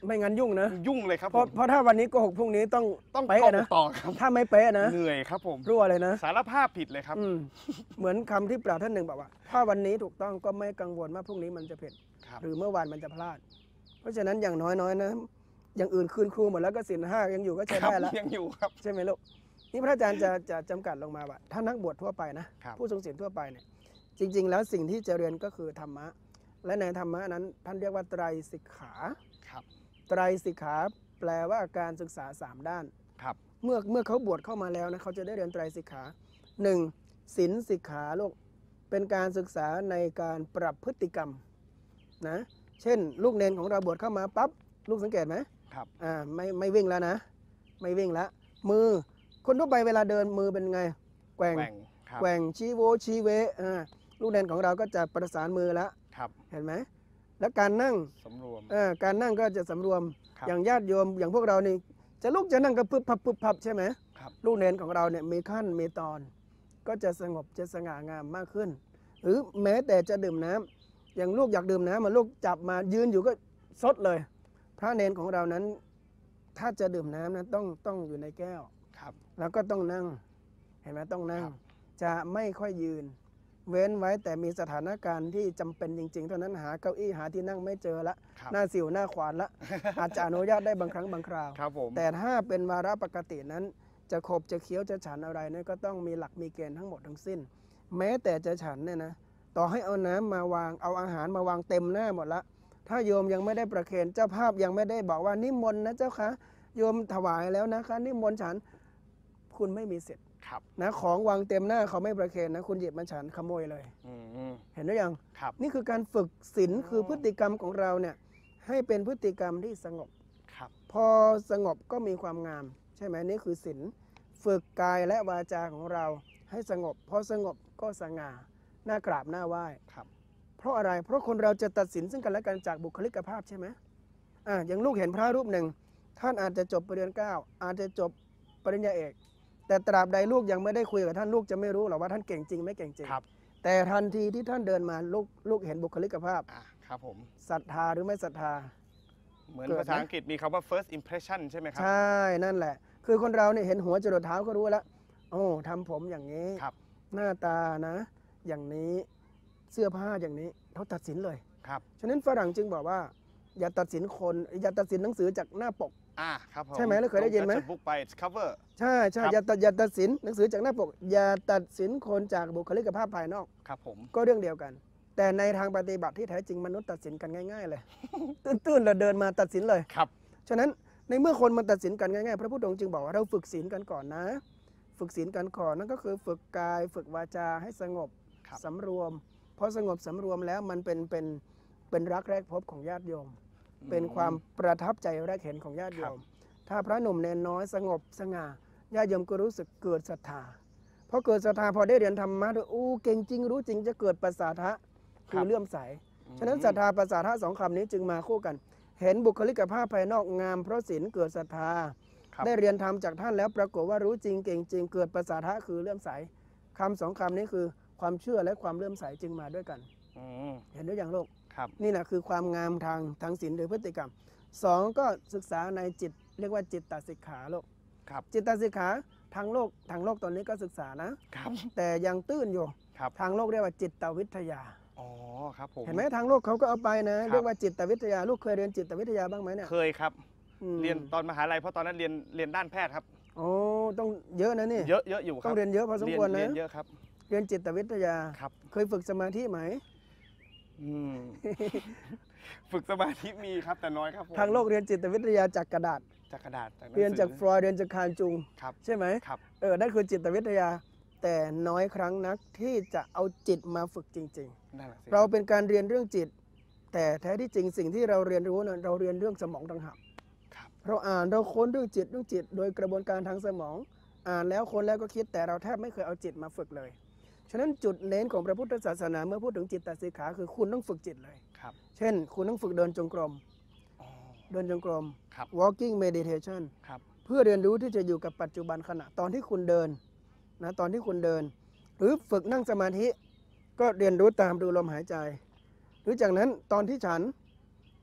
ไม่งั้นยุ่งนะยุ่งเลยครับเพราะถ้าวันนี้โกหกพรุ่งนี้ต้องต้องเป๊ะโกหนะกต่อครับถ้าไม่เป๊ะนะเหนื่อยครับผมรั่วเลยนะสารภาพผิดเลยครับเหมือนคำที่ปราชญ์ท่านหนึ่งบอกว่า ถ้าวันนี้ถูกต้องก็ไม่กังวลว่าพรุ่งนี้มันจะผิดครับหรือเมื่อวานมันจะพลาด เพราะฉะนั้นอย่างน้อยๆนะอย่างอื่นคืนครูหมดแล้วก็ศีลห้ายังอยู่ก็ใช้ครับได้แล้วยังอยู่ครับใช่ไหมลูกนี่พระอาจารย์จะจำกัดลงมาว่าถ้านักบวชทั่วไปนะครับ ผู้ทรงศีลทั่วไปเนี่ยจริง ๆ แล้วสิ่งที่จะเรียนก็คือธรรมะ และในธรรมะนั้นท่านเรียกว่าไตรสิกขาครับไตรสิกขาแปลว่าการศึกษา3ด้านครับเมื่อเขาบวชเข้ามาแล้วนะเขาจะได้เรียนไตรสิกขาหนึ่งศีลสิกขาลูกเป็นการศึกษาในการปรับพฤติกรรมนะเช่น ลูกเนนของเราบวชเข้ามาปั๊บลูกสังเกตไหมครับไม่วิ่งแล้วนะไม่วิ่งแล้วมือคนทั่วไปเวลาเดินมือเป็นไงแกว่งครับแกว่งชี้โวชี้เวลูกเนนของเราก็จะประสานมือแล้วครับเห็นไหมแล้วการนั่งสำรวมการนั่งก็จะสำรวมครับอย่างญาติโยมอย่างพวกเรานี่จะลุกจะนั่งก็พึบพับพึบพับใช่ไหมครับลูกเนนของเราเนี่ยมีขั้นมีตอน ก็จะสงบจะสง่างามมากขึ้น หรือแม้แต่จะดื่มน้ำอย่างลูกอยากดื่มน้ำมาลูกจับมายืนอยู่ก็ซดเลย พระเนนของเรานั้น ถ้าจะดื่มน้ำนะต้องอยู่ในแก้วครับแล้วก็ต้องนั่งเห็นไหมต้องนั่งครับจะไม่ค่อยยืน เว้นไว้แต่มีสถานการณ์ที่จำเป็นจริงๆเท่านั้นหาเก้าอี้หาที่นั่งไม่เจอละครับหน้าสิวหน้าขวานละ อาจจะอนุญาตได้บางครั้งบางคราวครับผมแต่ถ้าเป็นวาระปกตินั้น จะขบจะเคี้ยวจะฉันอะไรเนี่ยก็ต้องมีหลักมีเกณฑ์ทั้งหมดทั้งสิ้น แม้แต่จะฉันเนี่ยนะต่อให้เอาน้ำมาวางเอาอาหารมาวางเต็มหน้าหมดละถ้าโยมยังไม่ได้ประเคนเจ้าภาพยังไม่ได้บอกว่านิมนต์นะเจ้าคะโยมถวายแล้วนะคะนิมนต์ฉันคุณไม่มีสิทธิ์ครับนะของวางเต็มหน้าเขาไม่ประเคนนะคุณหยิบมาฉันขโมยเลยอืมเห็นหรือยังครับนี่คือการฝึกศีลอ๋อคือพฤติกรรมของเราเนี่ยให้เป็นพฤติกรรมที่สงบครับพอสงบก็มีความงาม ใช่ไหมนี่คือศีลฝึกกายและวาจาของเราให้สงบพอสงบก็สง่าหน้ากราบหน้าไหว้ครับเพราะอะไรเพราะคนเราจะตัดสินซึ่งกันและกันจากบุคลิกภาพใช่ไหมอย่างลูกเห็นพระรูปหนึ่งท่านอาจจะจบปริญญาเก้าอาจจะจบปริญญาเอก แต่ตราบใดลูกยังไม่ได้คุยกับท่านลูกจะไม่รู้หรอกว่าท่านเก่งจริงไม่เก่งจริงครับแต่ทันทีที่ท่านเดินมาลูกเห็นบุคลิกภาพครับผมศรัทธาหรือไม่ศรัทธาเหมือนเกิดไหมภาษาอังกฤษมีคำว่า first impression ใช่ไหมครัใช่นั่นแหละ คือคนเราเนี่ยเห็นหัวจรดเท้าก็รู้แล้วโอ้ทำผมอย่างนี้ครับหน้าตานะ อย่างนี้เสื้อผ้าอย่างนี้เขาตัดสินเลยครับฉะนั้นฝรั่งจึงบอกว่า อย่าตัดสินคนอย่าตัดสินหนังสือจากหน้าปกครับผมใช่ไหมแล้วเคยได้ยินไหมบุ๊กไป cover ใช่ครับอย่าตัดสินหนังสือจากหน้าปก อย่าตัดสินคนจากบุคลิกภาพภายนอกครับผมก็เรื่องเดียวกัน แต่ในทางปฏิบัติที่แท้จริงมนุษย์ตัดสินกันง่ายๆเลย ตื้นๆเราเดินมาตัดสินเลยครับฉะนั้นในเมื่อคนมันตัดสินกันง่ายๆพระพุทธองค์จึงบอกว่าเราฝึกศีลกันก่อนนะ ฝึกศีลกันก่อนนั่นก็คือฝึกกายฝึกวาจาให้สงบครับสำรวมพอสงบสำรวมแล้วมันเป็นรักแรกพบของญาติโยม เป็นความประทับใจแรกเห็นของญาติโยครับม ถ้าพระหนุ่มเนนน้อยสงบสง่าญาติโยมก็รู้สึกเกิดศรัทธาพอเกิดศรัทธาพอได้เรียนธรรมะด้วยอู้เก่งจริงรู้จริงจะเกิดประสาทะคือเลื่อมใส ฉะนั้นศรัทธาประสาทะสองคำนี้จึงมาคู่กัน เห็นบุคลิกภาพภายนอกงามเพราะศีลเกิดศรัทธาครับได้เรียนธรรมจากท่านแล้วปรากฏว่ารู้จริงเก่งจริงเกิดประสาทะคือเลื่อมใสคำสองคำนี้คือความเชื่อและความเลื่อมใสจึงมาด้วยกันอืมเห็นด้วยอย่างโลกครับนี่แหละคือความงามทางศีลหรือพฤติกรรมสองก็ศึกษาในจิตเรียกว่าจิตตสิกขาโลกครับจิตตสิกขาทางโลกตอนนี้ก็ศึกษานะครับแต่ยังตื้นอยู่ครับทางโลกเรียกว่าจิตวิทยาอ๋อ ครับผมเห็นไหมทางโลกเขาก็เอาไปนะครับ เรียกว่าจิตวิทยาลูกเคยเรียนจิตวิทยาบ้างไหมเนี่ยเคยครับอืมเรียนตอนมหาลัยเพราะตอนนั้นเรียนด้านแพทย์ครับโอ้ต้องเยอะนะนี่เยอะอยู่ครับต้องเรียนเยอะพอสมควรนะเรียนเยอะครับเรียนจิตวิทยาครับเคยฝึกสมาธิไหมอืม ฝึกสมาธิมีครับแต่น้อยครับผมทางโลกเรียนจิตวิทยาจากกระดาษจากกระดาษจากหนังสือเรียนจากฟรอยด์เรียนจากคาร์ลจุงครับใช่ไหมครับนั่นคือจิตวิทยา แต่น้อยครั้งนักที่จะเอาจิตมาฝึกจริงนั่นแหละสิๆ เราเป็นการเรียนเรื่องจิต แต่แท้ที่จริงสิ่งที่เราเรียนรู้นั้นเราเรียนเรื่องสมองต่างหากครับเราอ่านเราค้นเรื่องจิตโดยกระบวนการทางสมอง อ่านแล้วค้นแล้วก็คิดแต่เราแทบไม่เคยเอาจิตมาฝึกเลย ฉะนั้นจุดเน้นของพระพุทธศาสนาเมื่อพูดถึงจิตตสิกขาคือคุณต้องฝึกจิตเลยครับเช่น คุณต้องฝึกเดินจงกรมอ๋อเดินจงกรมครับ walking meditation ครับเพื่อเรียนรู้ที่จะอยู่กับปัจจุบันขณะตอนที่คุณเดินนะตอนที่คุณเดิน หรือฝึกนั่งสมาธิก็เรียนรู้ตามดูลมหายใจ หรือจากนั้นตอนที่ฉัน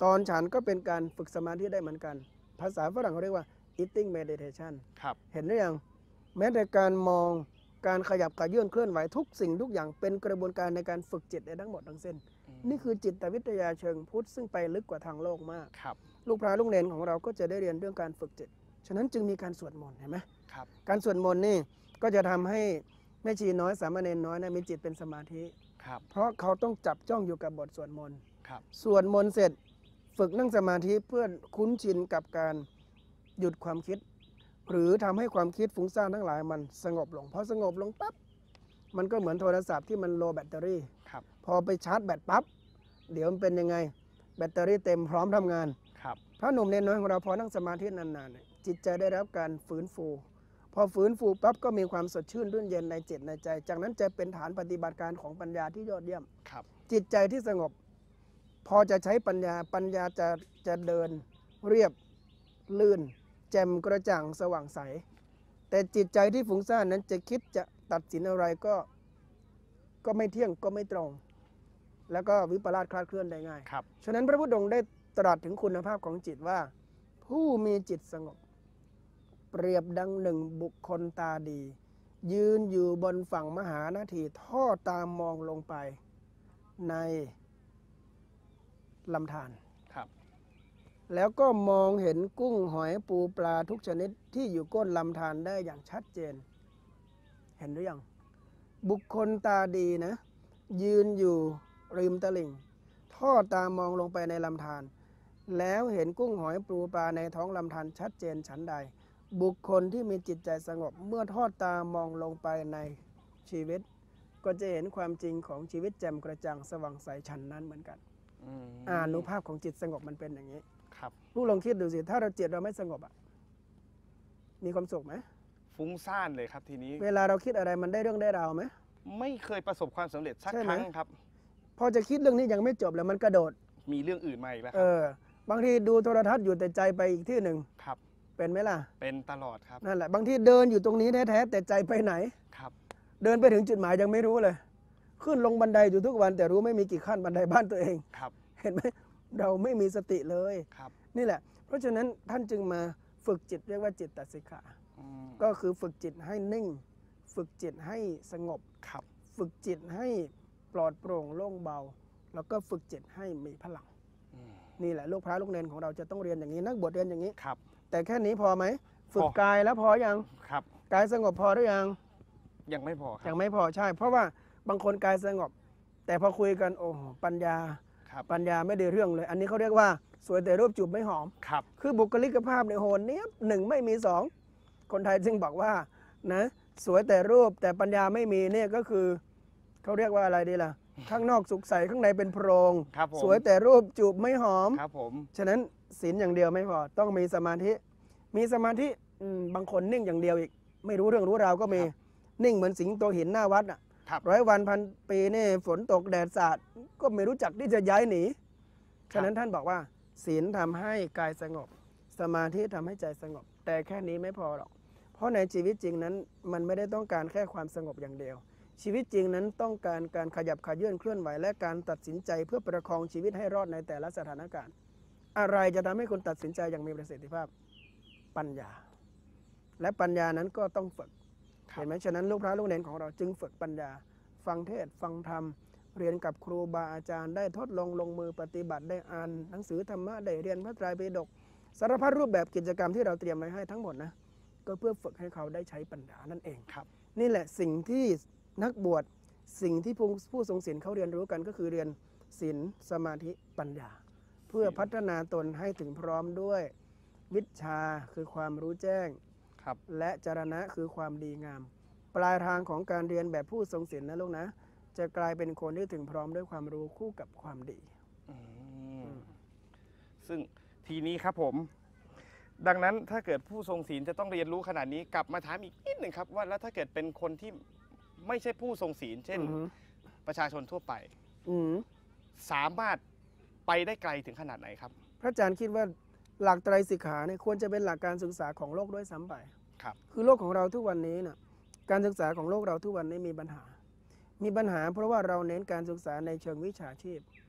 ตอนฉันก็เป็นการฝึกสมาธิได้เหมือนกันภาษาฝรั่งเขาเรียกว่า eating meditation ครับเห็นหรือยังแม้แต่การมองการขยับขยื่นเคลื่อนไหวทุกสิ่งทุกอย่างเป็นกระบวนการในการฝึกจิตได้ทั้งหมดทั้งสิ้นนี่คือจิตวิทยาเชิงพุทธซึ่งไปลึกกว่าทางโลกมากครับลูกพระลูกเนรของเราก็จะได้เรียนเรื่องการฝึกจิตฉะนั้นจึงมีการสวดมนต์เห็นไหมครับการสวดมนต์นี่ก็จะทำให้แม่ชีน้อยสามเณรน้อยนะมีจิตเป็นสมาธิครับเพราะเขาต้องจับจ้องอยู่กับบทสวดมนต์ครับสวดมนต์เสร็จฝึกนั่งสมาธิเพื่อคุ้นชินกับการหยุดความคิด หรือทำให้ความคิดฟุ้งซ่านทั้งหลายมันสงบลงพอสงบลงปั๊บมันก็เหมือนโทรศัพท์ที่มันโลแบตเตอรี่ครับพอไปชาร์จแบตปั๊บเดี๋ยวมันเป็นยังไงแบตเตอรี่เต็มพร้อมทำงานครับพระหนุ่มเนรน้อยของเราพอนั่งสมาธินานๆเนี่ยจิตใจได้รับการฟื้นฟูพอฟื้นฟูปั๊บก็มีความสดชื่นรื่นเย็นในจิตในใจจากนั้นจะเป็นฐานปฏิบัติการของปัญญาที่ยอดเยี่ยมครับจิตใจที่สงบพอจะใช้ปัญญาจะเดินเรียบลื่นแจ่มกระจ่างสว่างใสแต่จิตใจที่ฟุ้งซ่านนั้นจะคิดจะตัดสินอะไรก็ไม่เที่ยงก็ไม่ตรง แล้วก็วิปลาสคลาดเคลื่อนได้ง่ายครับฉะนั้นพระพุทธองค์ได้ตรัสถึงคุณภาพของจิตว่า ผู้มีจิตสงบเปรียบดังหนึ่งบุคคลตาดี ยืนอยู่บนฝั่งมหานาทีทอดตามมองลงไปในลำธารครับแล้วก็มองเห็นกุ้งหอยปูปลาทุกชนิดที่อยู่ก้นลำธารได้อย่างชัดเจน เห็นหรือยังบุคคลตาดีนะ ยืนอยู่ริมตลิ่งทอดตามองลงไปในลำธารแล้วเห็นกุ้งหอยปูปลาในท้องลำธารชัดเจนฉันใด บุคคลที่มีจิตใจสงบเมื่อทอดตามองลงไปในชีวิต ก็จะเห็นความจริงของชีวิตแจ่มกระจ่างสว่างใสฉันนั้นเหมือนกัน อานุภาพของจิตสงบมันเป็นอย่างนี้ครับลูกลองคิดดูสิถ้าเราจิตเราไม่สงบอะมีความสุขไหมฟุ้งซ่านเลยครับทีนี้เวลาเราคิดอะไรมันได้เรื่องได้ราวไหมไม่เคยประสบความสำเร็จสักใช่ไหคมรั้งครับพอจะคิดเรื่องนี้ยังไม่จบแล้วมันกระโดดมีเรื่องอื่นมาอีกแล้วคเอรับอบางทีดูโทรทัศน์อยู่แต่ใจไปอีกที่หนึ่งครับเป็นไหมล่ะเป็นตลอดครับนั่นแหละบางทีเดินอยู่ตรงนี้แท้ๆแต่ใจไปไหนครับเดินไปถึงจุดหมายยังไม่รู้เลย ขึ้นลงบันไดอยู่ทุกวันแต่รู้ไม่มีกี่ขั้นบันไดบ้านตัวเองครับเห็นไหมเราไม่มีสติเลยครับนี่แหละ เพราะฉะนั้นท่านจึงมาฝึกจิตเรียกว่าจิตตสิกขาอืมก็คือฝึกจิตให้นิ่ง ฝึกจิตให้สงบครับฝึกจิตให้ปลอดโปร่งโล่งเบา แล้วก็ฝึกจิตให้มีพลังอืมนี่แหละลูกพระลูกเนรของเราจะต้องเรียนอย่างนี้นักบวชเรียนอย่างนี้ครับแต่แค่นี้พอไหมฝึกพอกายแล้วพอยังครับกายสงบพอหรือยังยังไม่พอคยัรับงไม่พอใช่ เพราะว่าบางคนกายสงบ แต่พอคุยกันโอ้โหปัญญาครับปัญญาไม่ได้เรื่องเลย อันนี้เขาเรียกว่าสวยแต่รูปจูบไม่หอมครับคือบุคลิกภาพในโหนเนี้ยหนึ่งไม่มีสองคนไทยจึงบอกว่านะสวยแต่รูปแต่ปัญญาไม่มีเนี่ยก็คือเขาเรียกว่าอะไรดีล่ะ ข้างนอกสุขใสข้างในเป็นโพรงครับผมสวยแต่รูปจูบไม่หอมครับผมฉะนั้นศีลอย่างเดียวไม่พอต้องมีสมาธิ มีสมาธิบางคนนิ่งอย่างเดียวอีก ไม่รู้เรื่องรู้ราวก็มีนิ่งเหมือนสิงโตหินหน้าวัดอ่ะครับ 100 วันพันปีนี่ฝนตกแดดสาดก็ไม่รู้จักที่จะย้ายหนี ฉะนั้นท่านบอกว่าศีลทำให้กายสงบ สมาธิทำให้ใจสงบ แต่แค่นี้ไม่พอหรอก เพราะในชีวิตจริงนั้นมันไม่ได้ต้องการแค่ความสงบอย่างเดียว ชีวิตจริงนั้นต้องการการขยับขยื่นเคลื่อนไหวและการตัดสินใจเพื่อประคองชีวิตให้รอดในแต่ละสถานการณ์ อะไรจะทำให้คุณตัดสินใจอย่างมีประสิทธิภาพ ปัญญา และปัญญานั้นก็ต้องฝึกครับเห็นไหมฉะนั้นลูกพระลูกเนรของเราจึงฝึกปัญญา ฟังเทศน์ฟังธรรม เรียนกับครูบาอาจารย์ได้ทดลองลงมือปฏิบัติได้อ่านหนังสือธรรมะได้เรียนพระไตรปิฎกสารพัดรูปแบบกิจกรรมที่เราเตรียมไว้ให้ทั้งหมดนะก็เพื่อฝึกให้เขาได้ใช้ปัญญานั่นเองครับนี่แหละสิ่งที่นักบวชสิ่งที่ผู้ทรงศีลเขาเรียนรู้กันก็คือเรียนศีลสมาธิปัญญา เพื่อพัฒนาตนให้ถึงพร้อมด้วยวิชชาคือความรู้แจ้งครับและจรณะคือความดีงาม ปลายทางของการเรียนแบบผู้ทรงศีลนะลูกนะ จะกลายเป็นคนที่ถึงพร้อมด้วยความรู้คู่กับความดีอืมซึ่งทีนี้ครับผม ดังนั้นถ้าเกิดผู้ทรงศีลจะต้องเรียนรู้ขนาดนี้กลับมาถามอีกนิดหนึ่งครับว่าแล้วถ้าเกิดเป็นคนที่ไม่ใช่ผู้ทรงศีลเช่นอือฮึประชาชนทั่วไปอืมสามารถไปได้ไกลถึงขนาดไหนครับพระอาจารย์คิดว่าหลักไตรสิกขาเนี่ยควรจะเป็นหลักการศึกษาของโลกด้วยซ้ำไปครับคือโลกของเราทุกวันนี้น่ะการศึกษาของโลกเราทุกวันนี้มีปัญหา มีปัญหาเพราะว่าเราเน้นการศึกษาในเชิงวิชาชีพครับ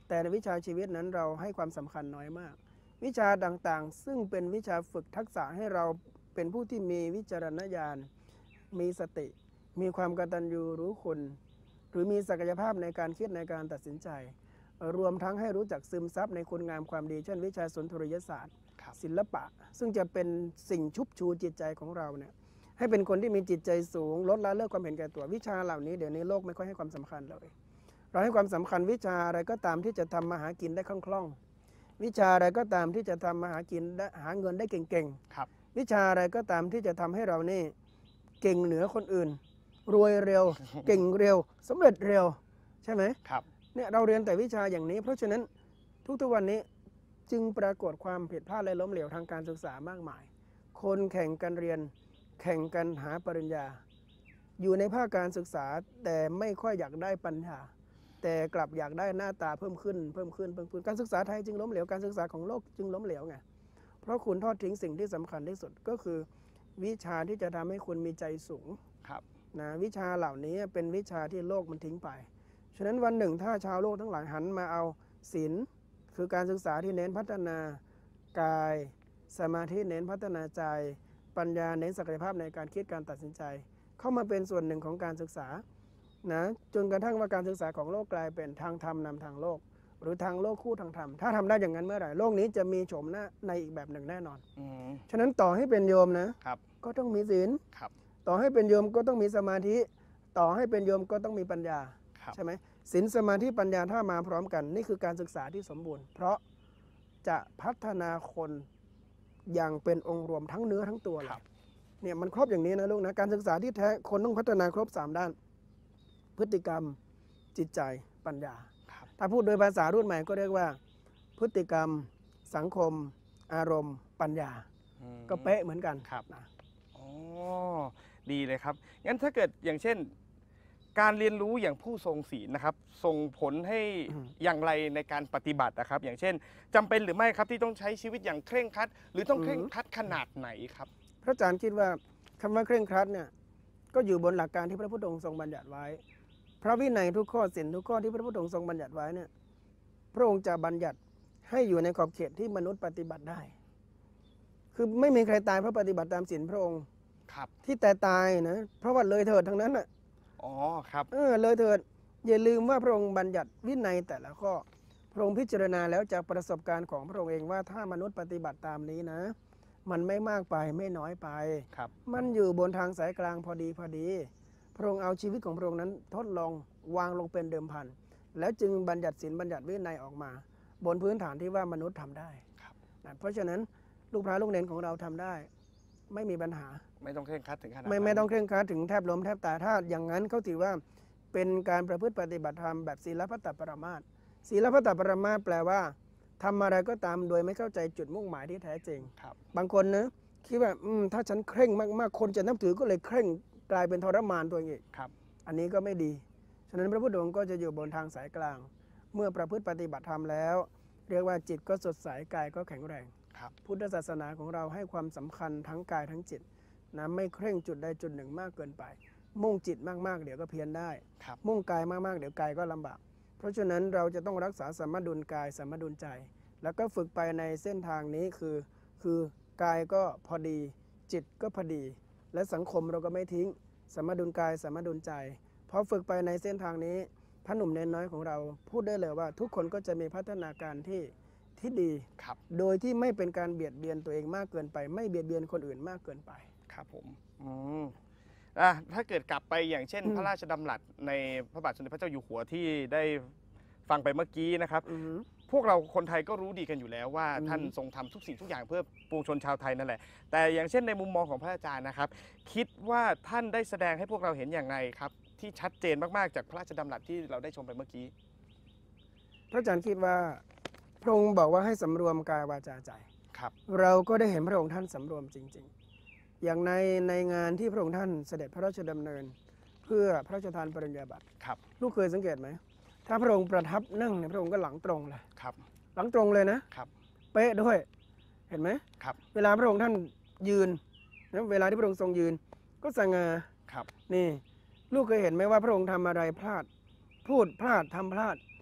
แต่ในวิชาชีวิตนั้นเราให้ความสำคัญน้อยมาก วิชาต่างๆซึ่งเป็นวิชาฝึกทักษะให้เราเป็นผู้ที่มีวิจารณญาณมีสติมีความกตัญญูรู้คุณหรือมีศักยภาพในการคิดในการตัดสินใจรวมทั้งให้รู้จักซึมซับในคุณงามความดีเช่นวิชาสุนทรยศาสตร์ศิลปะซึ่งจะเป็นสิ่งชุบชูจิตใจของเราเนี่ยให้เป็นคนที่มีจิตใจสูงลดละเลิกความเห็นแก่ตัววิชาเหล่านี้เดี๋ยวนี้โลกไม่ค่อยให้ความสำคัญเลยเราให้ความสำคัญวิชาอะไรก็ตามที่จะทำมาหากินได้คล่องๆวิชาอะไรก็ตามที่จะทำมาหากินได้หาเงินได้เก่งๆวิชาอะไรก็ตามที่จะทำให้เรานี่เก่งเหนือคนอื่นรวยเร็ว เก่งเร็วสำเร็จเร็วใช่ไหมครับเนี่ยเราเรียนแต่วิชาอย่างนี้เพราะฉะนั้นทุกๆวันนี้จึงปรากฏความผิดพลาดและล้มเหลวทางการศึกษามากมายคนแข่งกันเรียนแข่งกันหาปริญญาอยู่ในภาคการศึกษาแต่ไม่ค่อยอยากได้ปัญญาแต่กลับอยากได้หน้าตาเพิ่มขึ้นการศึกษาไทยจึงล้มเหลวการศึกษาของโลกจึงล้มเหลวไงเพราะคุณทอดทิ้งสิ่งที่สำคัญที่สุดก็คือวิชาที่จะทำให้คุณมีใจสูงนะวิชาเหล่านี้เป็นวิชาที่โลกมันทิ้งไปฉะนั้นวันหนึ่งถ้าชาวโลกทั้งหลายหันมาเอาศีลคือการศึกษาที่เน้นพัฒนากายสมาธิเน้นพัฒนาใจปัญญาเน้นศักยภาพในการคิดการตัดสินใจเข้ามาเป็นส่วนหนึ่งของการศึกษานะจนกระทั่งว่าการศึกษาของโลกกลายเป็นทางธรรมนำทางโลกหรือทางโลกคู่ทางธรรมถ้าทำได้อย่างนั้นเมื่อไหร่โลกนี้จะมีโฉมหน้าในอีกแบบหนึ่งแน่นอนฉะนั้นต่อให้เป็นโยมนะก็ต้องมีศีลต่อให้เป็นโยมก็ต้องมีสมาธิต่อให้เป็นโยมก็ต้องมีปัญญาใช่ไหมศีลสมาธิปัญญาถ้ามาพร้อมกันนี่คือการศึกษาที่สมบูรณ์เพราะจะพัฒนาคนอย่างเป็นองค์รวมทั้งเนื้อทั้งตัวเลยเนี่ยมันครบอย่างนี้นะลูกนะการศึกษาที่แท้คนต้องพัฒนาครบ3ด้านพฤติกรรมจิตใจปัญญาถ้าพูดโดยภาษารุ่นใหม่ก็เรียกว่าพฤติกรรมสังคมอารมณ์ปัญญาก็เป๊ะเหมือนกันนะอ๋อดีเลยครับงั้นถ้าเกิดอย่างเช่นการเรียนรู้อย่างผู้ทรงศีลนะครับส่งผลให้อย่างไรในการปฏิบัตินะครับอย่างเช่นจำเป็นหรือไม่ครับที่ต้องใช้ชีวิตอย่างเคร่งครัดหรือต้องเคร่งครัดขนาดไหนครับพระอาจารย์คิดว่าคำว่าเคร่งครัดเนี่ยก็อยู่บนหลักการที่พระพุทธองค์ทรงบัญญัติไว้พระวินัยทุกข้อศีลทุกข้อที่พระพุทธองค์ทรงบัญญัติไว้เนี่ยพระองค์จะบัญญัติให้อยู่ในขอบเขตที่มนุษย์ปฏิบัติได้คือไม่มีใครตายเพราะปฏิบัติตามศีลพระองค์ที่แต่ตายนะเพราะว่าเลยเถิดทั้งนั้นน่ะอ๋อครับเลยเถิดอย่าลืมว่าพระองค์บัญญัติวินัยแต่ละข้อพระองค์พิจารณาแล้วจากประสบการณ์ของพระองค์เองว่าถ้ามนุษย์ปฏิบัติตามนี้นะมันไม่มากไปไม่น้อยไปมันอยู่บนทางสายกลางพอดีพระองค์เอาชีวิตของพระองค์นั้นทดลองวางลงเป็นเดิมพันแล้วจึงบัญญัติศีลบัญญัติวินัยออกมาบนพื้นฐานที่ว่ามนุษย์ทำได้เพราะฉะนั้นลูกพระลูกเนรของเราทำได้ไม่มีปัญหาไม่ต้องเคร่งครัดถึงขนาดไม่ต้องเคร่งครัดถึงแทบล้มแทบตายถ้าอย่างนั้นเขาถือว่าเป็นการประพฤติปฏิบัติธรรมแบบศีลพัตตปรมาสน์ศีลพัตตปรมาสน์แปลว่าทำอะไรก็ตามโดยไม่เข้าใจจุดมุ่งหมายที่แท้จริงบางคนนะคิดว่าถ้าฉันเคร่งมากๆคนจะนับถือก็เลยเคร่งกลายเป็นทรมานตัวเองอันนี้ก็ไม่ดีฉะนั้นพระพุทธองค์ก็จะอยู่บนทางสายกลางเมื่อประพฤติปฏิบัติธรรมแล้วเรียกว่าจิตก็สดใสกายก็แข็งแรงพุทธศาสนาของเราให้ความสำคัญทั้งกายทั้งจิตนะไม่เคร่งจุดใดจุดหนึ่งมากเกินไปมุ่งจิตมากๆเดี๋ยวก็เพี้ยนได้มุ่งกายมากๆเดี๋ยวกายก็ลำบากเพราะฉะนั้นเราจะต้องรักษาสมดุลกายสมดุลใจแล้วก็ฝึกไปในเส้นทางนี้คือกายก็พอดีจิตก็พอดีและสังคมเราก็ไม่ทิ้งสมดุลกายสมดุลใจพอฝึกไปในเส้นทางนี้พระหนุ่มเนนน้อยของเราพูดได้เลยว่าทุกคนก็จะมีพัฒนาการที่ดีโดยที่ไม่เป็นการเบียดเบียนตัวเองมากเกินไปไม่เบียดเบียนคนอื่นมากเกินไปครับผมถ้าเกิดกลับไปอย่างเช่นพระราชดำรัสในพระบาทสมเด็จพระเจ้าอยู่หัวที่ได้ฟังไปเมื่อกี้นะครับพวกเราคนไทยก็รู้ดีกันอยู่แล้วว่าท่านทรงทำทุกสิ่งทุกอย่างเพื่อปวงชนชาวไทยนั่นแหละแต่อย่างเช่นในมุมมองของพระอาจารย์นะครับคิดว่าท่านได้แสดงให้พวกเราเห็นอย่างไรครับที่ชัดเจนมากๆจากพระราชดำรัสที่เราได้ชมไปเมื่อกี้พระอาจารย์คิดว่าพระองค์บอกว่าให้สำรวมกายวาจาใจเราก็ได้เห็นพระองค์ท่านสำรวมจริงๆอย่างในงานที่พระองค์ท่านเสด็จพระราชดำเนินเพื่อพระราชทานปริญญาบัตรลูกเคยสังเกตไหมถ้าพระองค์ประทับนั่งเนี่ยพระองค์ก็หลังตรงเลยหลังตรงเลยนะเป๊ะด้วยเห็นไหมเวลาพระองค์ท่านยืนนะเวลาที่พระองค์ทรงยืนก็สง่านี่ลูกเคยเห็นไหมว่าพระองค์ทำอะไรพลาดพูดพลาดทำพลาด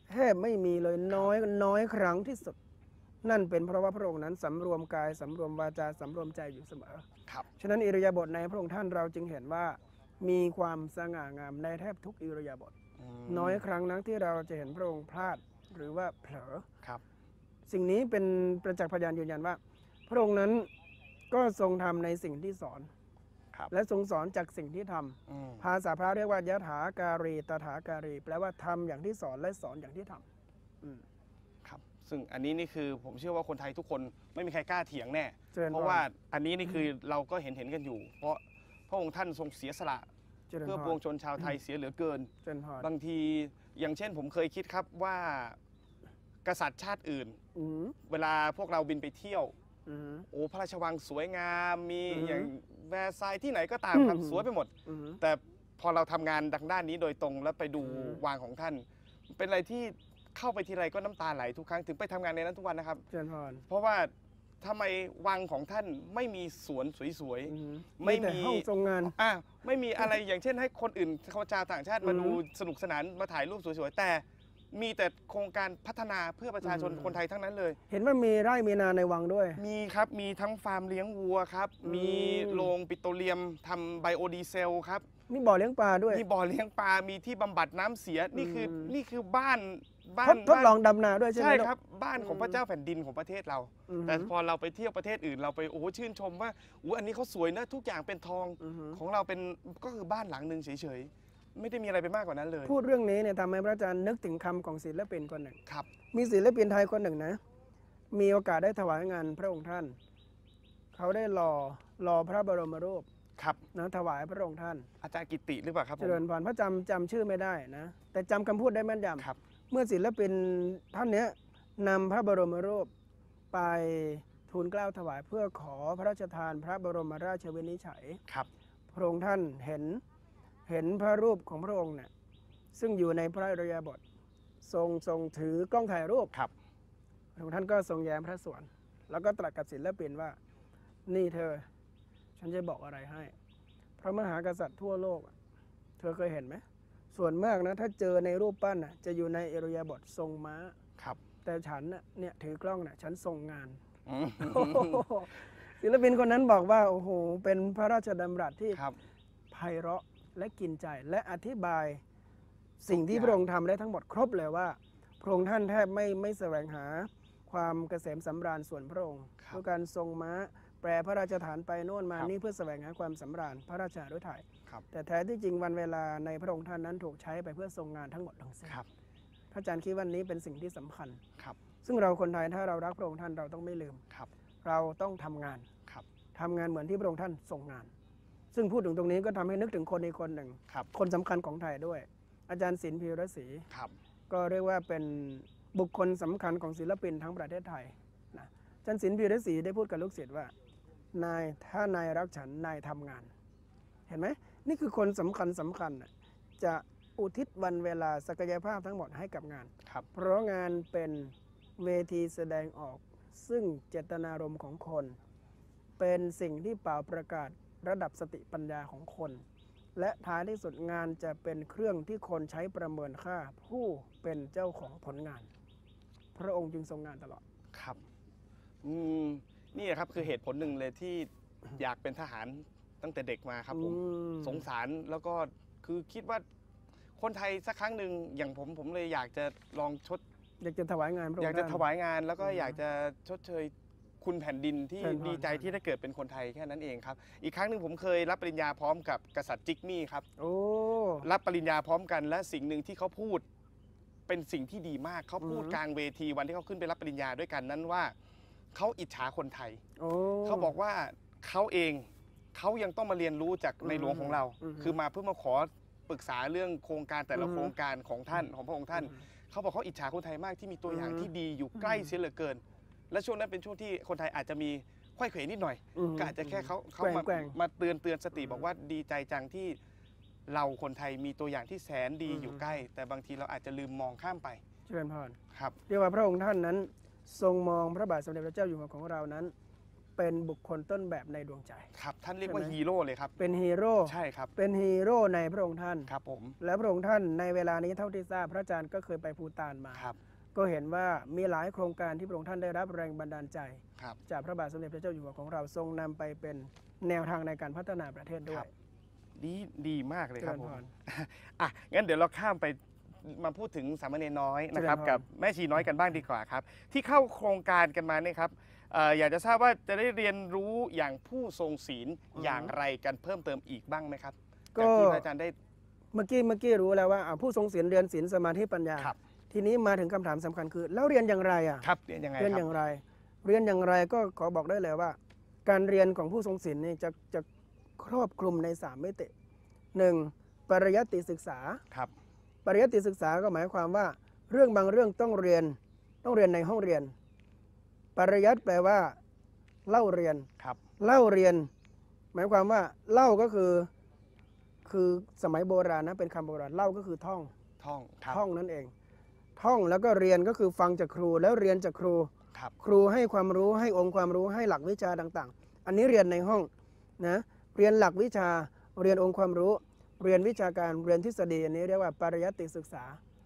แทบไม่มีเลยน้อยครั้งที่สุด นั่นเป็นเพราะว่าพระองค์นั้นสำรวมกายสำรวมวาจาสำรวมใจอยู่เสมอครับฉะนั้นอิริยาบถในพระองค์ท่านเราจึงเห็นว่ามีความสง่างามในแทบทุกอิริยาบถน้อยครั้งนักที่เราจะเห็นพระองค์พลาดหรือว่าเผลอครับสิ่งนี้เป็นประจักษ์พยานยืนยันว่า พระองค์นั้นก็ทรงทำในสิ่งที่สอนครับและทรงสอนจากสิ่งที่ทำภาษาพระเรียกว่ายถาการีตถาการีแปลว่าทำอย่างที่สอนและสอนอย่างที่ทำครับซึ่งอันนี้นี่คือผมเชื่อว่าคนไทยทุกคนไม่มีใครกล้าเถียงแน่เจริญพรเพราะว่าอันนี้นี่คือเราก็เห็นกันอยู่ เพราะพระองค์ท่านทรงเสียสละเจริญเพื่อพปวงรชนชาวไทยเสียเหลือเกินเจริญพรบางทีอย่างเช่นผมเคยคิดครับว่ากษัตริย์ชาติอื่นอืมเวลาพวกเราบินไปเที่ยวอืมโอ้พระราชวังสวยงามมีอือฮึอย่างแวร์ซายน์ที่ไหนก็ตามครับอืมสวยไปหมดอืมแต่พอเราทำงานดังด้านนี้โดยตรงแล้วไปดูอืมวางของท่าน เป็นอะไรที่เข้าไปทีไรก็น้ำตาไหลทุกครั้งถึงไปทำงานในนั้นทุกวันนะครับเจริญพรเพราะว่าทำไมวังของท่านไม่มีสวนสวยอืมไม่แต่มีห้องทรงงานๆไม่มีอะไร อย่างเช่นให้คนอื่นเขาชาวต่างชาติมาอือฮึดูสนุกสนานมาถ่ายรูปสวยๆแต่มีแต่โครงการพัฒนาเพื่อประชาชนอืมคนไทยทั้งนั้นเลยเห็นว่ามีไร่มีนาในวังด้วยมีครับ มีทั้งฟาร์มเลี้ยงวัวครับอืมมีโรงปิโตรเลียมทำไบโอดีเซลครับมีบ่อเลี้ยงปลาด้วยมีบ่อเลี้ยงปลา มีที่บำบัดน้ำเสีย นี่คืออืมนี่คือบ้านบ้าทนดลองดำนาด้วยใช่ไหมใช่ลูกครับ บ้านของอืมพระเจ้าแผ่นดินของประเทศเราอืมแต่พอเราไปเที่ยวประเทศอื่นเราไปโอ้โหชื่นชมว่าอู้อันนี้เขาสวยนะทุกอย่างเป็นทองอือฮึของเราเป็นก็คือบ้านหลังหนึ่งเฉยๆ ไม่ได้มีอะไรไปมากกว่านั้นเลยพูดเรื่องนี้เนี่ยทำให้พระอาจารย์นึกถึงคำของศิลปินคนหนึ่งครับมีศิลปินไทยคนหนึ่งนะ มีโอกาสได้ถวายงานพระองค์ท่าน เขาได้รอพระบรมรูปครับนะถวายพระองค์ท่านอาจารย์กิติหรือเปล่าครับผเจมริญพรพระจำชื่อไม่ได้นะ แต่จำคำพูดได้แม่นยครับำเมื่อศิลปินท่านเนี้ยนำพระบรมรูปไปทูลเกล้าถวายเพื่อขอพระราชทานพระบรมราชวินิจฉัยครับพระองค์ท่านเห็นพระรูปของพระองค์เนี่ยซึ่งอยู่ในพระอิริยาบถทรงถือกล้องถ่ายรูปครับพระองค์ท่านก็ทรงแย้มพระสวน แล้วก็ตรัสกับศิลปินว่านี่เธอ ฉันจะบอกอะไรให้ พระมหากษัตริย์ทั่วโลกอะเธอเคยเห็นไหมส่วนมากนะถ้าเจอในรูปปั้นน่ะจะอยู่ในอิริยาบถทรงม้าครับแต่ฉันน่ะเนี่ยถือกล้องน่ะฉันทรงงานอืมศิลปินคนนั้นบอกว่าโอ้โหเป็นพระราชดำรัสที่ครับไพเราะและกินใจและอธิบายสิ่งที่ทุกอย่างพระองค์ทำได้ทั้งหมดครบเลยว่าพระองค์ท่านแทบไม่แสวงหาความเกษมสำราญส่วนพระองค์ด้วยการทรงม้าแปรพระราชฐานไปโน่นมานี่เพื่อแสวงหาความสำราญพระราชาฤทัยครับแต่แท้ที่จริงวันเวลาในพระองค์ท่านนั้นถูกใช้ไปเพื่อทรงงานทั้งหมดทั้งสิ้นครับพระอาจารย์คิดว่านี้เป็นสิ่งที่สำคัญครับซึ่งเราคนไทยถ้าเรารักพระองค์ท่านเราต้องไม่ลืมครับเราต้องทำงานครับทำงานเหมือนที่พระองค์ท่านทรงงาน ซึ่งพูดถึงตรงนี้ก็ทำให้นึกถึงคนอีกคนหนึ่งครับคนสำคัญของไทยด้วย อาจารย์ศิลป์พีระศรีครับก็เรียกว่าเป็นบุคคลสำคัญของศิลปินทั้งประเทศไทยนะอาจารย์ศิลป์พีระศรีได้พูดกับลูกศิษย์ว่านายถ้านายรักฉันนายทำงาน เห็นไหมนี่คือคนสำคัญน่ะจะอุทิศวันเวลาศักยภาพทั้งหมดให้กับงานครับเพราะงานเป็นเวทีแสดงออก ซึ่งเจตนารมณ์ของคน เป็นสิ่งที่เป่าประกาศระดับสติปัญญาของคน และท้ายที่สุดงานจะเป็นเครื่องที่คนใช้ประเมินค่าผู้เป็นเจ้าของผลงาน พระองค์จึงทรงงานตลอดครับอืมนี่แหละครับคือเหตุผลหนึ่งเลยที่อยากเป็นทหารตั้งแต่เด็กมาครับผม สงสารแล้วก็คือคิดว่าคนไทยสักครั้งหนึ่งอย่างผมเลยอยากจะลองอยากจะถวายงานพระองอยากค์จะท่านถวายงานแล้วก็อือฮึอยากจะชดเชยคุณแผ่นดินที่เชิญพรดีใจที่ได้เกิดเป็นคนไทยแค่นั้นเองครับ อีกครั้งหนึ่งผมเคยรับปริญญาพร้อมกับกษัตริย์จิกมี่ครับโอ้รับปริญญาพร้อมกันและสิ่งหนึ่งที่เขาพูดเป็นสิ่งที่ดีมากเขาพูดอือฮึกลางเวทีวันที่เขาขึ้นไปรับปริญญาด้วยกันนั้นว่าเขาอิจฉาคนไทยโอ้เขาบอกว่าเขาเองเขายังต้องมาเรียนรู้จากในหลวงของเราอือฮึคือมาเพื่อมาขอปรึกษาเรื่องโครงการแต่ละอือฮึโครงการของท่านของพระองค์ท่าน เขาบอกเขาอิจฉาคนไทยมากที่มีตัวอย่างอือฮึที่ดีอยู่ใกล้เสียเหลือเกิน และช่วงนั้นเป็นช่วงที่คนไทยอาจจะมีค่อยเขวนิดหน่อย ก็อาจจะแค่เขามาแกว่งมาเตือนสติบอกว่าดีใจจังที่เราคนไทยมีตัวอย่างที่แสนดีอือฮึอยู่ใกล้ แต่บางทีเราอาจจะลืมมองข้ามไปเจริญพรครับเรียกว่าพระองค์ท่านนั้นทรงมองพระบาทสมเด็จพระเจ้าอยู่หัวของเรานั้นเป็นบุคคลต้นแบบในดวงใจครับท่านเรียกว่าฮีโร่เลยครับเป็นฮีโร่ใช่ครับเป็นฮีโร่ในพระองค์ท่านครับผมและพระองค์ท่านในเวลานี้เท่าที่ทราบพระอาจารย์ก็เคยไปภูฏานมาก็เห็นว่ามีหลายโครงการที่พระองค์ท่านได้รับแรงบันดาลใจจากพระบาทสมเด็จพระเจ้าอยู่หัวของเราทรงนำไปเป็นแนวทางในการพัฒนาประเทศด้วยดีมากเลยครับผมงั้นเดี๋ยวเราข้ามไปมาพูดถึงสามเณรน้อยนะครับกับแม่ชีน้อยกันบ้างดีกว่าครับที่เข้าโครงการกันมาเนี่ยครับอยากจะทราบว่าจะได้เรียนรู้อย่างผู้ทรงศีลอย่างไรกันเพิ่มเติมอีกบ้างไหมครับก็ที่อาจารย์ได้เมื่อกี้รู้แล้วว่าผู้ทรงศีลเรียนศีลสมาธิปัญญาทีนี้มาถึงคำถามสำคัญคือแล้วเรียนอย่างไรครับเรียนอย่างไรเรียนอย่างไรก็ขอบอกได้เลยว่าการเรียนของผู้ทรงศีลนี่จะครอบคลุมใน3มิติ 1. ปริยัติศึกษาปริยัติศึกษาก็หมายความว่าเรื่องบางเรื่องต้องเรียนในห้องเรียนปริยัติแปลว่าเล่าเรียนเล่าเรียนหมายความว่าเล่าก็คือสมัยโบราณนะเป็นคำโบราณเล่าก็คือท่องนั่นเองท่องแล้วก็เรียนก็คือฟังจากครูแล้วเรียนจากครูให้ความรู้ให้องค์ความรู้ให้หลักวิชาต่างๆอันนี้เรียนในห้องนะเรียนหลักวิชาเรียนองค์ความรู้เรียนวิชาการเรียนทฤษฎีอันนี้เรียกว่าปริยัติศึกษา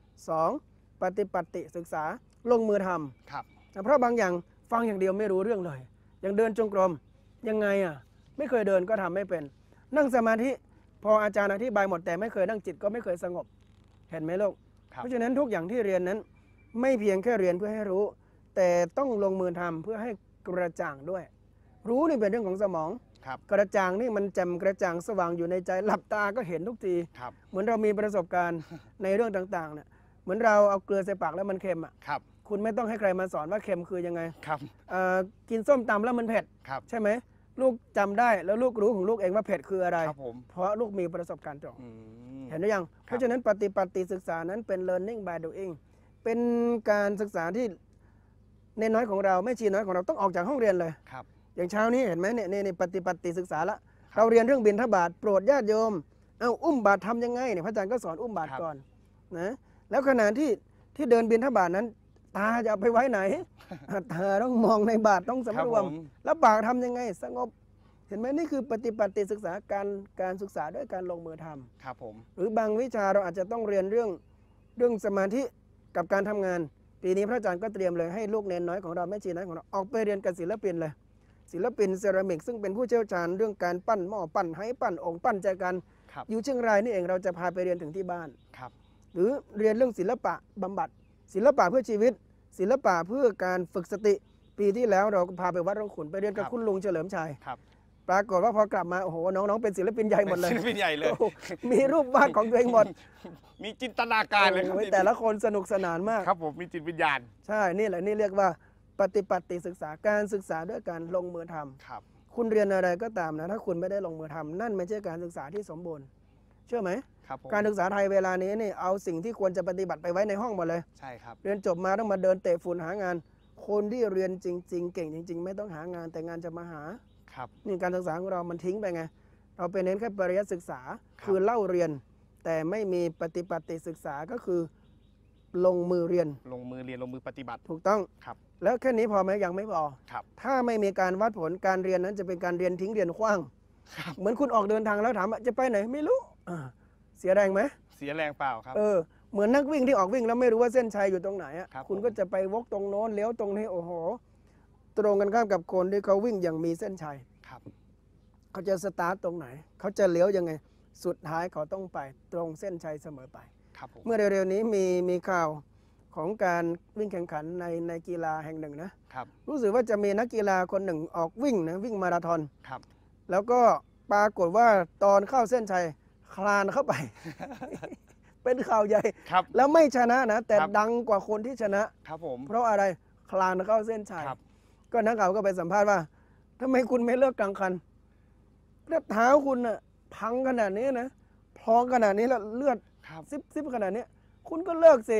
2. ปฏิปัติศึกษาลงมือทำเพราะบางอย่างฟังอย่างเดียวไม่รู้เรื่องเลยอย่างเดินจงกรมยังไงไม่เคยเดินก็ทำไม่เป็นนั่งสมาธิพออาจารย์อธิบายหมดแต่ไม่เคยนั่งจิตก็ไม่เคยสงบเห็นไหมลูกเพราะฉะนั้นทุกอย่างที่เรียนนั้นไม่เพียงแค่เรียนเพื่อให้รู้แต่ต้องลงมือทำเพื่อให้กระจ่างด้วยรู้นี่เป็นเรื่องของสมองกระจ่างนี่มันแจ่มกระจ่างสว่างอยู่ในใจหลับตาก็เห็นทุกทีเหมือนเรามีประสบการณ์ในเรื่องต่างๆเนี่ยเหมือนเราเอาเกลือใส่ปากแล้วมันเค็มคุณไม่ต้องให้ใครมาสอนว่าเค็มคือยังไงกินส้มตำแล้วมันเผ็ดใช่ไหมลูกจำได้แล้วลูกรู้ของลูกเองว่าเผ็ดคืออะไรเพราะลูกมีประสบการณ์ตรงเห็นหรือยังเพราะฉะนั้นปฏิปัติศึกษานั้นเป็น learning by doing เป็นการศึกษาที่เนนน้อยของเราแม่ชีน้อยของเราต้องออกจากห้องเรียนเลยอย่างเช้านี้เห็นไหมเนี่ยปฏิปัติศึกษาละเราเรียนเรื่องบิณฑบาตโปรดญาติโยมอุ้มบาตรทำยังไงเนี่ยพระอาจารย์ก็สอนอุ้มบาตรก่อนนะแล้วขณะที่เดินบิณฑบาตนั้นตาจะเอาไปไว้ไหนตาต้องมองในบาตรต้องสำรวมแล้วปากทำยังไงสงบเห็นไหมนี่คือปฏิปัติศึกษาการศึกษาด้วยการลงมือทำครับผมหรือบางวิชาเราอาจจะต้องเรียนเรื่องสมาธิกับการทำงานปีนี้พระอาจารย์ก็เตรียมเลยให้ลูกเนนน้อยของเราแม่ชีน้อยของเราออกไปเรียนกับศิลปินเลยศิลปินเซรามิกซึ่งเป็นผู้เชี่ยวชาญเรื่องการปั้นหม้อปั้นไหปั้นองค์ปั้นแจกันอยู่เชียงรายนี่เองเราจะพาไปเรียนถึงที่บ้านหรือเรียนเรื่องศิลปะบำบัดศิลปะเพื่อชีวิตศิลปะเพื่อการฝึกสติปีที่แล้วเราพาไปวัดร่องขุนไปเรียนกับคุณลุงเฉลิมชัยปรากฏว่าพอกลับมาโอ้โหน้องๆเป็นศิลปินใหญ่หมดเลยศิลปินใหญ่เลยมีรูปวาดของตัวเองหมดมีจินตนาการเลยครับแต่ละคนสนุกสนานมากครับผมมีจิตวิญญาณใช่นี่แหละนี่เรียกว่าปฏิปัติศึกษาการศึกษาด้วยการลงมือทำคุณเรียนอะไรก็ตามนะถ้าคุณไม่ได้ลงมือทำนั่นไม่ใช่การศึกษาที่สมบูรณ์เชื่อไหมการศึกษาไทยเวลานี้นี่เอาสิ่งที่ควรจะปฏิบัติไปไว้ในห้องหมดเลยใช่ครับเรียนจบมาต้องมาเดินเตะฝุ่นหางานคนที่เรียนจริงๆเก่งจริงๆไม่ต้องหางานแต่งานจะมาหานี่การศึกษาของเรามันทิ้งไปไงเราไปเน้นแค่ปริยัติศึกษาคือเล่าเรียนแต่ไม่มีปฏิปัติศึกษาก็คือลงมือเรียนลงมือปฏิบัติถูกต้องแล้วแค่นี้พอไหมยังไม่พอถ้าไม่มีการวัดผลการเรียนนั้นจะเป็นการเรียนทิ้งเรียนขว้างเหมือนคุณออกเดินทางแล้วถามจะไปไหนไม่รู้เสียแรงไหมเสียแรงเปล่าครับเหมือนนักวิ่งที่ออกวิ่งแล้วไม่รู้ว่าเส้นชัยอยู่ตรงไหนคุณก็จะไปวกตรงโน้นเลี้ยวตรงนี้โอ้โหตรงกันข้ามกับคนที่เขาวิ่งอย่างมีเส้นชัยเขาจะสตาร์ทตรงไหนเขาจะเลี้ยวยังไงสุดท้ายเขาต้องไปตรงเส้นชัยเสมอไปเมื่อเร็วๆนี้มีข่าวของการวิ่งแข่งขันในกีฬาแห่งหนึ่งนะรู้สึกว่าจะมีนักกีฬาคนหนึ่งออกวิ่งนะวิ่งมาราธอนแล้วก็ปรากฏว่าตอนเข้าเส้นชัยคลานเข้าไป เป็นข่าวใหญ่แล้วไม่ชนะนะแต่ดังกว่าคนที่ชนะครับผมเพราะอะไรคลานเข้าเส้นชัยก็นักข่าวก็ไปสัมภาษณ์ว่าทำไมคุณไม่เลิกกลางคันแล้วเท้าคุณน่ะพังขนาดนี้นะพองขนาดนี้แล้วเลือดซิบขนาดนี้คุณก็เลิกสิ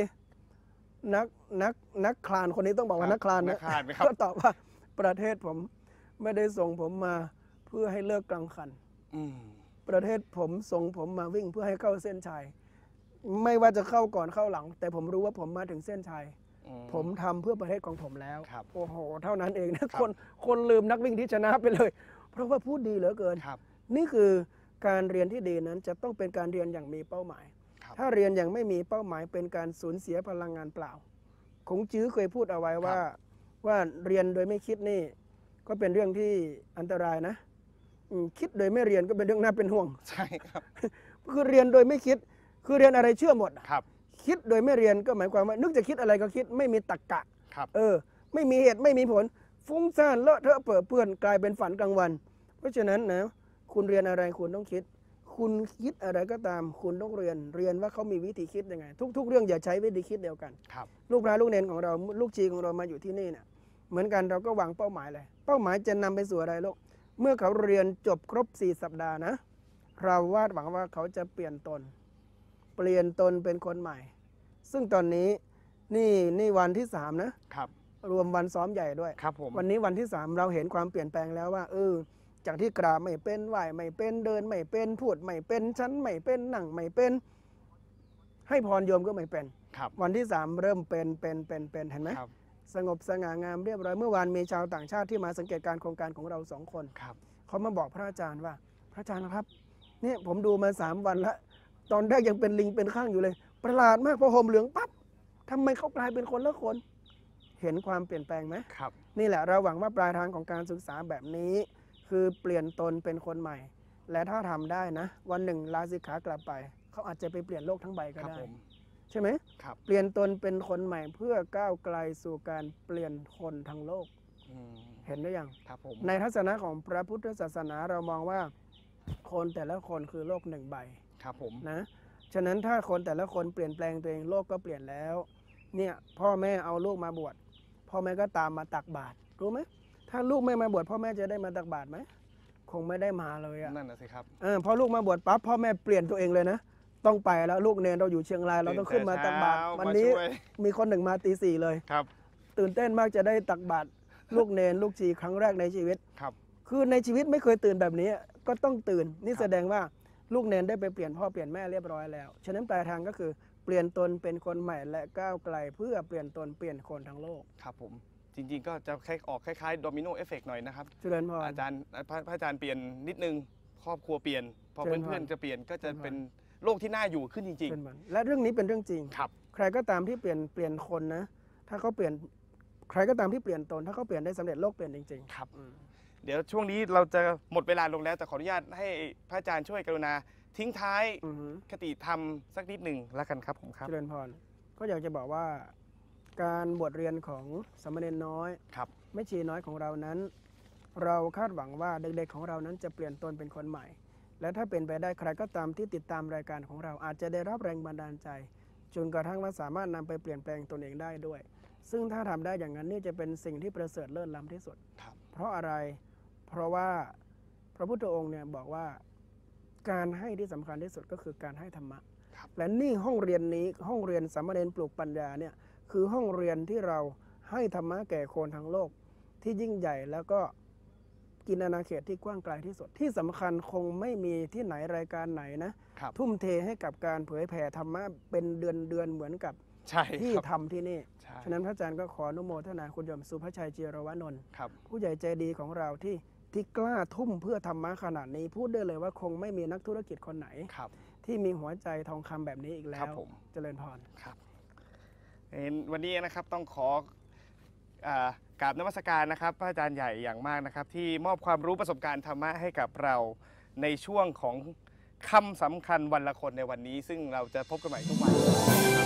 นักคลานคนนี้ต้องบอกว่านักคลานนะก็ตอบว่าประเทศผมไม่ได้ส่งผมมาเพื่อให้เลิกกลางคันประเทศผมส่งผมมาวิ่งเพื่อให้เข้าเส้นชัยไม่ว่าจะเข้าก่อนเข้าหลังแต่ผมรู้ว่าผมมาถึงเส้นชัยผมทำเพื่อประเทศของผมแล้วครับโอ้โหเท่านั้นเองนะครับคนลืมนักวิ่งที่ชนะไปเลย เพราะว่าพูดดีเหลือเกินครับนี่คือการเรียนที่ดีนั้นจะต้องเป็นการเรียนอย่างมีเป้าหมายครับถ้าเรียนอย่างไม่มีเป้าหมายเป็นการสูญเสียพลังงานเปล่าคงจื้อเคยพูดเอาไว้ว่าเรียนโดยไม่คิดนี่ก็เป็นเรื่องที่อันตรายนะคิดโดยไม่เรียนก็เป็นเรื่องน่าเป็นห่วงใช่ครับคือเรียนโดยไม่คิดคือเรียนอะไรเชื่อหมดครับคิดโดยไม่เรียนก็หมายความว่านึกจะคิดอะไรก็คิดไม่มีตรรกะครับไม่มีเหตุไม่มีผลฟุ้งซ่านเลอะเทอะเปื้อเปื้อนกลายเป็นฝันกลางวัน เพราะฉะนั้นนะคุณเรียนอะไรคุณต้องคิด คุณคิดอะไรก็ตามคุณต้องเรียนว่าเขามีวิธีคิดยังไง ทุกๆเรื่องอย่าใช้วิธีคิดเดียวกันครับลูกพระลูกเนนของเราลูกชีของเรามาอยู่ที่นี่เนี่ยเหมือนกันเราก็วางเป้าหมายเลยเป้าหมายจะนำไปสู่อะไรลูกเมื่อเขาเรียนจบครบ4 สัปดาห์นะเราวาดหวังว่าเขาจะเปลี่ยนตนเป็นคนใหม่ ซึ่งตอนนี้นี่วันที่3นะครับ รวมวันซ้อมใหญ่ด้วยครับผมวันนี้วันที่3เราเห็นความเปลี่ยนแปลงแล้วว่าจากที่กราบไม่เป็นไหวไม่เป็นเดินไม่เป็นพูดไม่เป็นชั้นไม่เป็นนั่งไม่เป็นให้พรโยมก็ไม่เป็นครับวันที่3เริ่มเป็นเห็นไหมครับสงบสง่างามเรียบร้อยเมื่อวานมีชาวต่างชาติที่มาสังเกตการโครงการของเรา2 คนครับเขามาบอกพระอาจารย์ว่าพระอาจารย์ครับเนี่ยผมดูมา3 วันแล้วตอนแรกยังเป็นลิงเป็นข้างอยู่เลย ประหลาดมากพอห่มเหลืองปั๊บทำไมเขากลายเป็นคนละคน เห็นความเปลี่ยนแปลงไหมครับนี่แหละเราหวังว่าปลายทางของการศึกษาแบบนี้ คือเปลี่ยนตนเป็นคนใหม่ และถ้าทำได้นะ วันหนึ่งลาสิกขากลับไป เขาอาจจะไปเปลี่ยนโลกทั้งใบก็ครับได้ผมใช่ไหมครับเปลี่ยนตนเป็นคนใหม่เพื่อก้าวไกลสู่การเปลี่ยนคนทั้งโลกอืมเห็นหรือยังครับผมในทัศนะของพระพุทธศาสนาเรามองว่า คนแต่ละคนคือโลก1 ใบครับผมนะฉะนั้นถ้าคนแต่ละคนเปลี่ยนแปลงตัวเองโลกก็เปลี่ยนแล้วเนี่ยพ่อแม่เอาลูกมาบวชพ่อแม่ก็ตามมาตักบาตรรู้ไหมถ้าลูกไม่มาบวชพ่อแม่จะได้มาตักบาตรไหมคงไม่ได้มาเลยอ่ะนั่นน่ะสิครับพอลูกมาบวชปั๊บพ่อแม่เปลี่ยนตัวเองเลยนะต้องไปแล้วลูกเนรเราอยู่เชียงรายเราต้องขึ้นมาตักบาตรตื่นแต่เช้าวันนี้มาช่วยมีคนหนึ่งมาตี 4เลยครับตื่นเต้นมากจะได้ตักบาตรลูกเนรลูกชีครั้งแรกในชีวิตครับคือในชีวิตไม่เคยตื่นแบบนี้ก็ต้องตื่นนี่ครับแสดงว่าลูกเนนได้ไปเปลี่ยนพ่อเปลี่ยนแม่เรียบร้อยแล้วฉะนั้นปลายทางก็คือเปลี่ยนตนเป็นคนใหม่และก้าวไกลเพื่อเปลี่ยนตนเปลี่ยนคนทั้งโลกครับผม จริงๆ ก็จะคล้ายๆโดมิโนเอฟเฟกต์หน่อยนะครับเจริญพรอาจารย์พระอาจารย์เปลี่ยนนิดนึง ครอบครัวเปลี่ยน พอเจริญพรเพื่อนๆจะเปลี่ยนก็จะเจริญพรเป็นโลกที่น่าอยู่ขึ้นจริงเป็นมันและเรื่องนี้เป็นเรื่องจริงๆ ครับใครก็ตามที่เปลี่ยนคนนะถ้าเขาเปลี่ยนใครก็ตามที่เปลี่ยนตนถ้าเขาเปลี่ยนได้สำเร็จโลกเปลี่ยนจริงครับๆอืมเดี๋ยวช่วงนี้เราจะหมดเวลาลงแล้ว แต่ขออนุญาตให้พระอาจารย์ช่วยกรุณาทิ้งท้ายอือฮึคติธรรมสักนิดหนึ่งแล้วกันครับผมครับเจริญพรก็อยากจะบอกว่า การบวชเรียนของสามเณรน้อยครับแม่ชีน้อยของเรานั้น เราคาดหวังว่าเด็กๆของเรานั้นจะเปลี่ยนตนเป็นคนใหม่ และถ้าเป็นไปได้ใครก็ตามที่ติดตามรายการของเราอาจจะได้รับแรงบันดาลใจจนกระทั่งว่าสามารถนำไปเปลี่ยนแปลงตนเองได้ด้วย ซึ่งถ้าทำได้อย่างนั้นนี่จะเป็นสิ่งที่ประเสริฐเลิศล้ำที่สุดครับเพราะอะไร เพราะว่าพระพุทธองค์เนี่ยบอกว่าการให้ที่สำคัญที่สุดก็คือการให้ธรรมะครับและนี่ห้องเรียนนี้ห้องเรียนสามเณรปลูกปัญญาเนี่ยคือห้องเรียนที่เราให้ธรรมะแก่คนทั้งโลกที่ยิ่งใหญ่แล้วก็กินอาณาเขตที่กว้างไกลที่สุดที่สำคัญคงไม่มีที่ไหนรายการไหนนะครับ ทุ่มเทให้กับการเผยแผ่ธรรมะเป็นเดือนเหมือนกับใช่ที่ครับทำที่นี่ใช่ฉะนั้นพระอาจารย์ก็ขออนุโมทนาคุณโยมสุภชัยเจรวนนท์ครับผู้ใหญ่ใจดีของเราที่กล้าทุ่มเพื่อธรรมะขนาดนี้ พูดได้เลยว่าคงไม่มีนักธุรกิจคนไหนครับที่มีหัวใจทองคำแบบนี้อีกแล้ครัวบผมเจริญพรครับวันนี้นะครับต้องขอกราบนมัสการนะครับพระอาจารย์ใหญ่อย่างมากนะครับ ที่มอบความรู้ประสบการณ์ธรรมะให้กับเราในช่วงของคำสำคัญวันละคนในวันนี้ ซึ่งเราจะพบกันใหม่ทุกวัน